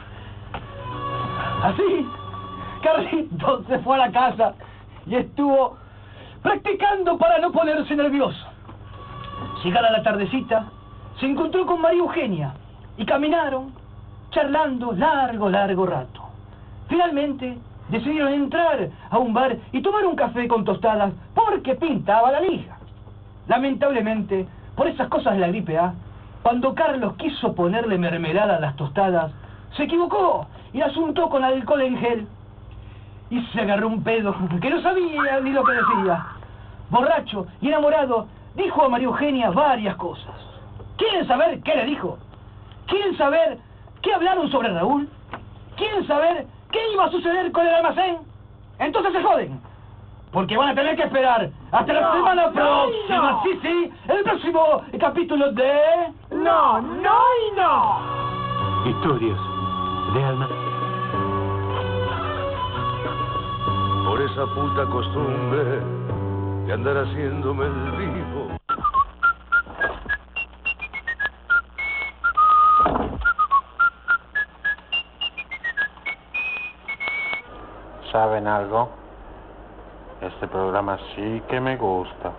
Así, Carlitos se fue a la casa y estuvo practicando para no ponerse nervioso. Llegada la tardecita, se encontró con María Eugenia y caminaron, charlando largo rato. Finalmente, decidieron entrar a un bar y tomar un café con tostadas porque pintaba la lija. Lamentablemente, por esas cosas de la gripe A, cuando Carlos quiso ponerle mermelada a las tostadas, se equivocó y las untó con alcohol en gel. Y se agarró un pedo que no sabía ni lo que decía. Borracho y enamorado, dijo a María Eugenia varias cosas. ¿Quieren saber qué le dijo? ¿Quieren saber qué hablaron sobre Raúl? ¿Quieren saber qué iba a suceder con el almacén? Entonces se joden, porque van a tener que esperar hasta la semana próxima. no. Sí, el próximo capítulo de... No y no. Historias de alma. Por esa puta costumbre de andar haciéndome el vivo. ¿Saben algo? Este programa sí que me gusta.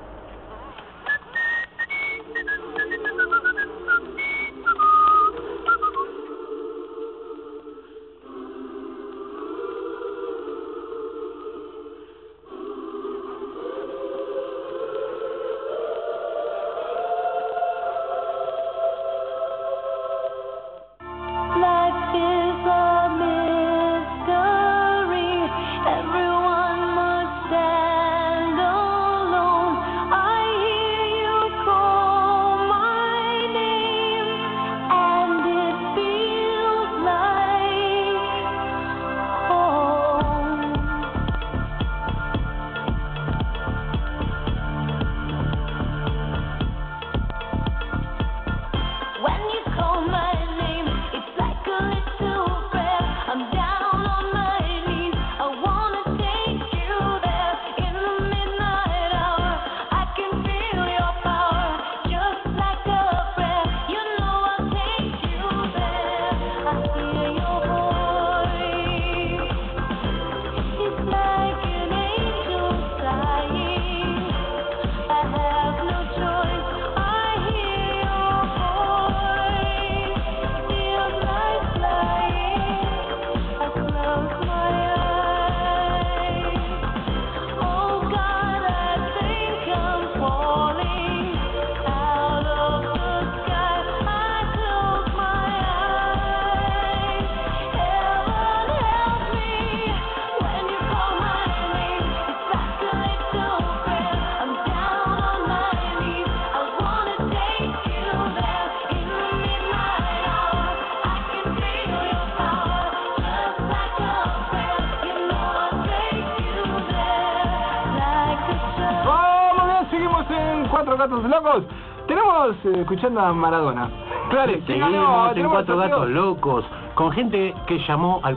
Cuatro Gatos Locos. Tenemos escuchando a Maradona. Claro, seguimos en Cuatro Gatos Locos, con gente que llamó al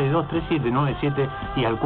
4262-3797 y al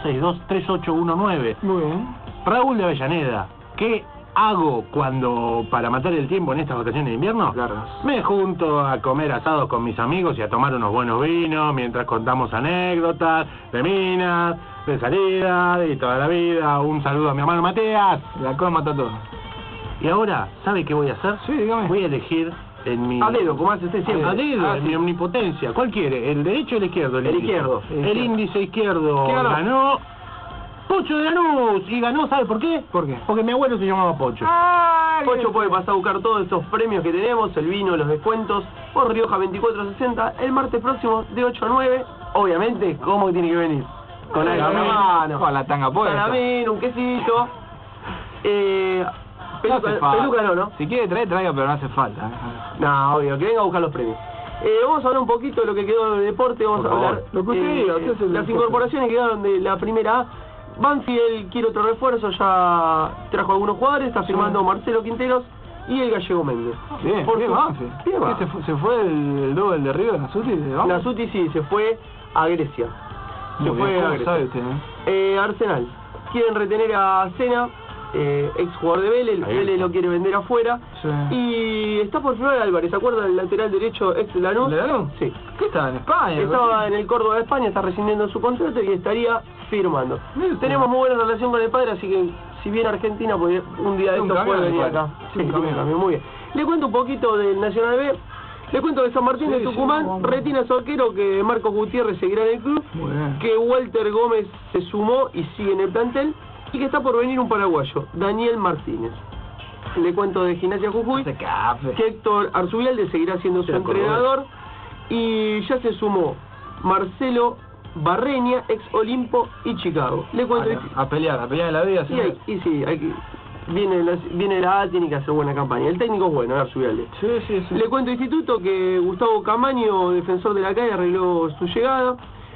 4262-3819. Muy bien. Raúl de Avellaneda, ¿qué hago cuando, para matar el tiempo en estas vacaciones de invierno? Claro. Me junto a comer asados con mis amigos y a tomar unos buenos vinos mientras contamos anécdotas de minas, de salida y toda la vida. Un saludo a mi hermano Matías. La coma mata todo. Y ahora, ¿sabe qué voy a hacer? Sí, dígame. Voy a elegir en mi... A dedo, como hace usted siempre. A dedo, en sí. mi omnipotencia. ¿Cuál quiere? ¿El derecho o el izquierdo? El izquierdo. El índice izquierdo ¿Qué ganó? Pocho de Lanús. Y ganó, ¿sabe por qué? ¿Por qué? Porque mi abuelo se llamaba Pocho. Pocho puede pasar a buscar todos estos premios que tenemos, el vino, los descuentos, por Rioja 2460, el martes próximo de 8 a 9, obviamente, ¿cómo tiene que venir? Con algo en la mano. Con la tanga puesta. Salamín, un quesito. No hace falta. Peluca no. Si quiere traer, traiga, pero no hace falta. No, obvio, que venga a buscar los premios. Vamos a hablar un poquito de lo que quedó en el deporte, vamos a hablar lo que usted diga, usted es el las deporte. incorporaciones quedaron de la primera A. Banfield quiere otro refuerzo, ya trajo algunos jugadores, está firmando Marcelo Quinteros y el Gallego Méndez. Bien, Por bien, su- Banfield. bien, ¿Qué se fue el doble de Río de Nasuti? Nasuti sí, se fue a Grecia. Se Muy fue bien, a ¿cómo Grecia. sabe usted, Arsenal. Quieren retener a Sena, ex jugador de Vélez, Ahí Vélez está. lo quiere vender afuera. Sí. Y está por firmar Álvarez, ¿se acuerdan del lateral derecho ex Lanús? ¿De Lanús? Sí. ¿Qué estaba en España? Estaba en el Córdoba de España, está rescindiendo su contrato y estaría firmando. Mire usted. Tenemos muy buena relación con el padre, así que si viene a Argentina, pues un día de Un estos puede camión, venir padre. acá. Sí, un camión. Muy bien. Le cuento un poquito del Nacional B. Le cuento de San Martín Sí, de sí, Tucumán, vamos. retina su arquero que Marcos Gutiérrez seguirá en el club, Muy bien. que Walter Gómez se sumó y sigue en el plantel, y que está por venir un paraguayo, Daniel Martínez. Le cuento de Gimnasia Jujuy, Ese café. que Héctor Arzubialde seguirá siendo su Era entrenador, y ya se sumó Marcelo Barreña, ex Olimpo y Chicago. Le cuento... A pelear en la vida. sí, hay que... Viene la A, tiene que hacer buena campaña. El técnico es bueno, Arzubialde. Sí. Le cuento instituto que Gustavo Camaño, defensor de la calle, arregló su llegada.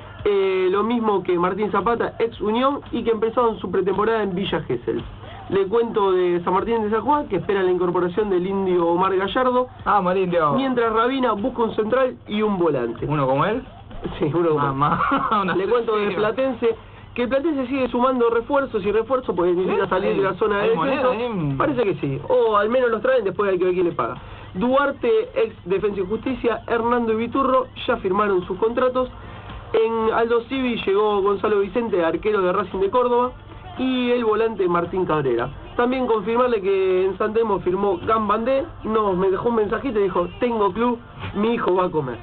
Lo mismo que Martín Zapata, ex Unión, y que empezaron su pretemporada en Villa Gesell. Le cuento de San Martín de San Juan, que espera la incorporación del indio Omar Gallardo. Marindio. Mientras Rabina busca un central y un volante. ¿Uno como él? Sí, uno como Una Le cuento de asesina. Platense, que el Platense sigue sumando refuerzos y refuerzos porque necesita salir de la zona de ¿Hay descenso. moneda ahí? Parece que sí, o al menos los traen, después hay que ver quién le paga. Duarte, ex Defensa y Justicia, Hernando y Viturro ya firmaron sus contratos. En Aldo Civi llegó Gonzalo Vicente, arquero de Racing de Córdoba, y el volante Martín Cabrera. También confirmarle que en San Telmo firmó Gambandé, me dejó un mensajito y dijo, tengo club, mi hijo va a comer.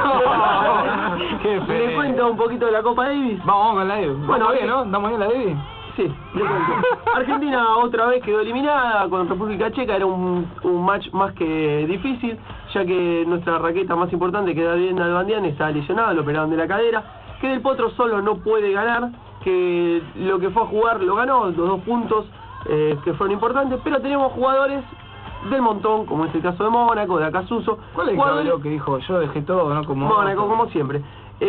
Qué feo. Le cuento un poquito de la Copa Davis. Vamos con la Davis. Bueno, bien, ¿no? ¿Estamos bien en la Davis? Sí, le cuento. Argentina otra vez quedó eliminada con República Checa, era un match más que difícil, ya que nuestra raqueta más importante, que David Nalbandian, está lesionado, lo operaron de la cadera, que Del Potro solo no puede ganar, que lo que fue a jugar lo ganó, los 2 puntos que fueron importantes, pero tenemos jugadores del montón, como es el caso de Mónaco, de Acasuso. ¿Cuál es el jugadores- cabrón que dijo? Yo dejé todo, ¿no? Como Mónaco, como siempre.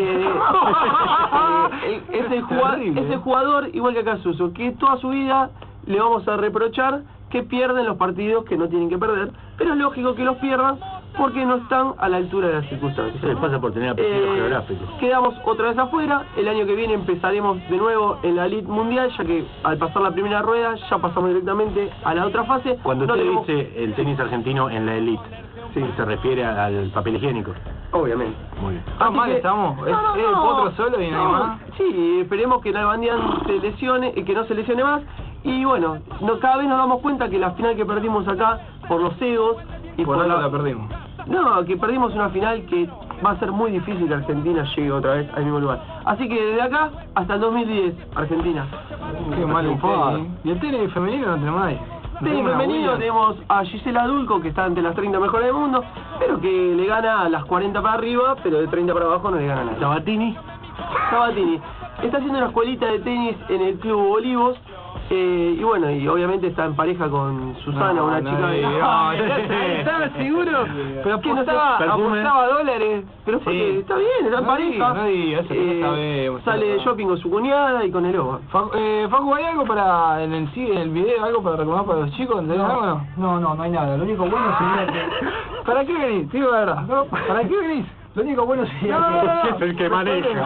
Es el jugador, igual que Acasuso, que toda su vida le vamos a reprochar que pierden los partidos que no tienen que perder, pero es lógico que los pierdan porque no están a la altura de las circunstancias. Eso les pasa por tener apellido geográfico. Quedamos otra vez afuera, el año que viene empezaremos de nuevo en la Elite Mundial, ya que al pasar la primera rueda ya pasamos directamente a la otra fase. Cuando No usted tenemos- dice el tenis argentino en la elite, se refiere al papel higiénico. Obviamente. Muy bien. Ah, Así mal que- estamos. ¿Es el Potro solo y nadie más? Sí, esperemos que Nalbandian se lesione, que no se lesione más. Y bueno, cada vez nos damos cuenta que la final que perdimos acá por los egos y Por algo la perdimos. No, que perdimos una final que va a ser muy difícil que Argentina llegue otra vez al mismo lugar. Así que desde acá hasta el 2010, Argentina. Qué mal el tenis. ¿Y el tenis femenino no tenemos nadie? Tenis femenino tenemos a Gisela Dulco, que está entre las 30 mejores del mundo, pero que le gana a las 40 para arriba, pero de 30 para abajo no le gana a nadie. Sabatini. Sabatini está haciendo una escuelita de tenis en el Club Olivos, y bueno, y obviamente está en pareja con Susana, No, una no chica de... diga. ¿Estaba seguro? Pero ¿Qué no apostaba dólares. Pero fue Sí. que está bien, está en No pareja. diga, no diga, eso que no sabemos. Sale de shopping con su cuñada y con el OVA. Facu, ¿hay algo para en el video, algo para recomendar para los chicos? ¿Entendés algo o no? No hay nada. Lo único bueno sería que... ¿Para qué venís? Digo la verdad. No, ¿Para qué venís? Lo único bueno sería que... Es el que maneja.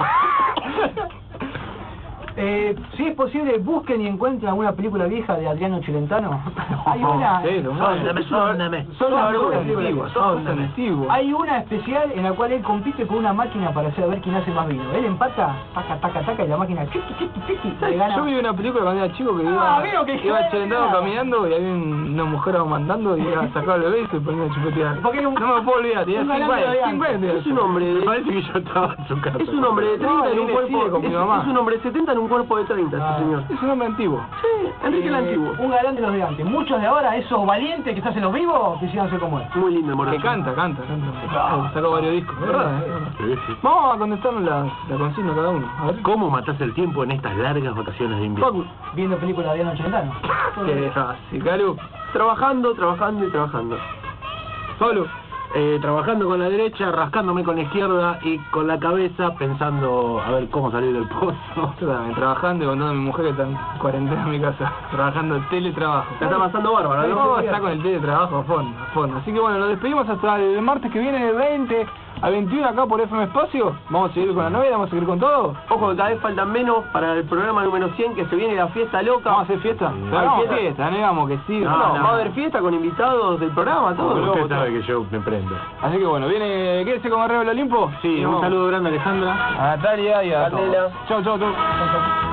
Si es posible, busquen y encuentren alguna película vieja de Adriano Celentano. Hay una... Sí, lo más. Son las mejores antiguas, películas. son antiguas. Hay una especial en la cual él compite con una máquina para hacer a ver quién hace más vino. Él empata, taca, y la máquina le gana. Yo vi una película cuando era chico que veo que iba Celentano caminando y había una mujer mandando y iba a sacar el bebé y se ponía a chupetear. Porque era un- No me puedo olvidar, tenía un 5 galán de años. Adrián. Es un hombre Me de... parece que yo estaba en su casa. Es un hombre de 30 en un viene cuerpo... sigue con mi mamá. Es un hombre de 70 en un un cuerpo de 30 este señor. Es un hombre antiguo. Sí, Enrique el Antiguo. Un galán de los de antes. Muchos de ahora, esos valientes que están en los vivos, quisieran ser como él. Muy lindo, Que Morocho. canta. Sacó varios discos, ¿verdad? Vamos a contestarnos la consigna cada uno. A ver. ¿Cómo matás el tiempo en estas largas vacaciones de invierno? Viendo películas de Anoche en Verano. Qué fácil, Calu. Trabajando y trabajando. Pablo. Trabajando con la derecha, rascándome con la izquierda y con la cabeza pensando a ver cómo salir del pozo. Yo también, trabajando y contando a mi mujer que está en cuarentena en mi casa. Trabajando teletrabajo. La está pasando bárbaro, ¿no? No, está con el teletrabajo a fondo. Así que bueno, nos despedimos hasta el martes que viene de 20 a 21 acá por FM Espacio. Vamos a seguir con la novela, vamos a seguir con todo. Ojo, que cada vez faltan menos para el programa número 100, que se viene la fiesta loca. Vamos a hacer fiesta. Vamos a hacer fiesta, negamos que sí. No, va a haber fiesta con invitados del programa, todo. Usted sabe que yo me prendo. Así que bueno, viene, ¿quédese con Guerrero del Olimpo? Sí, un saludo grande a Alejandra. A Natalia y a Candela. todos. Chau.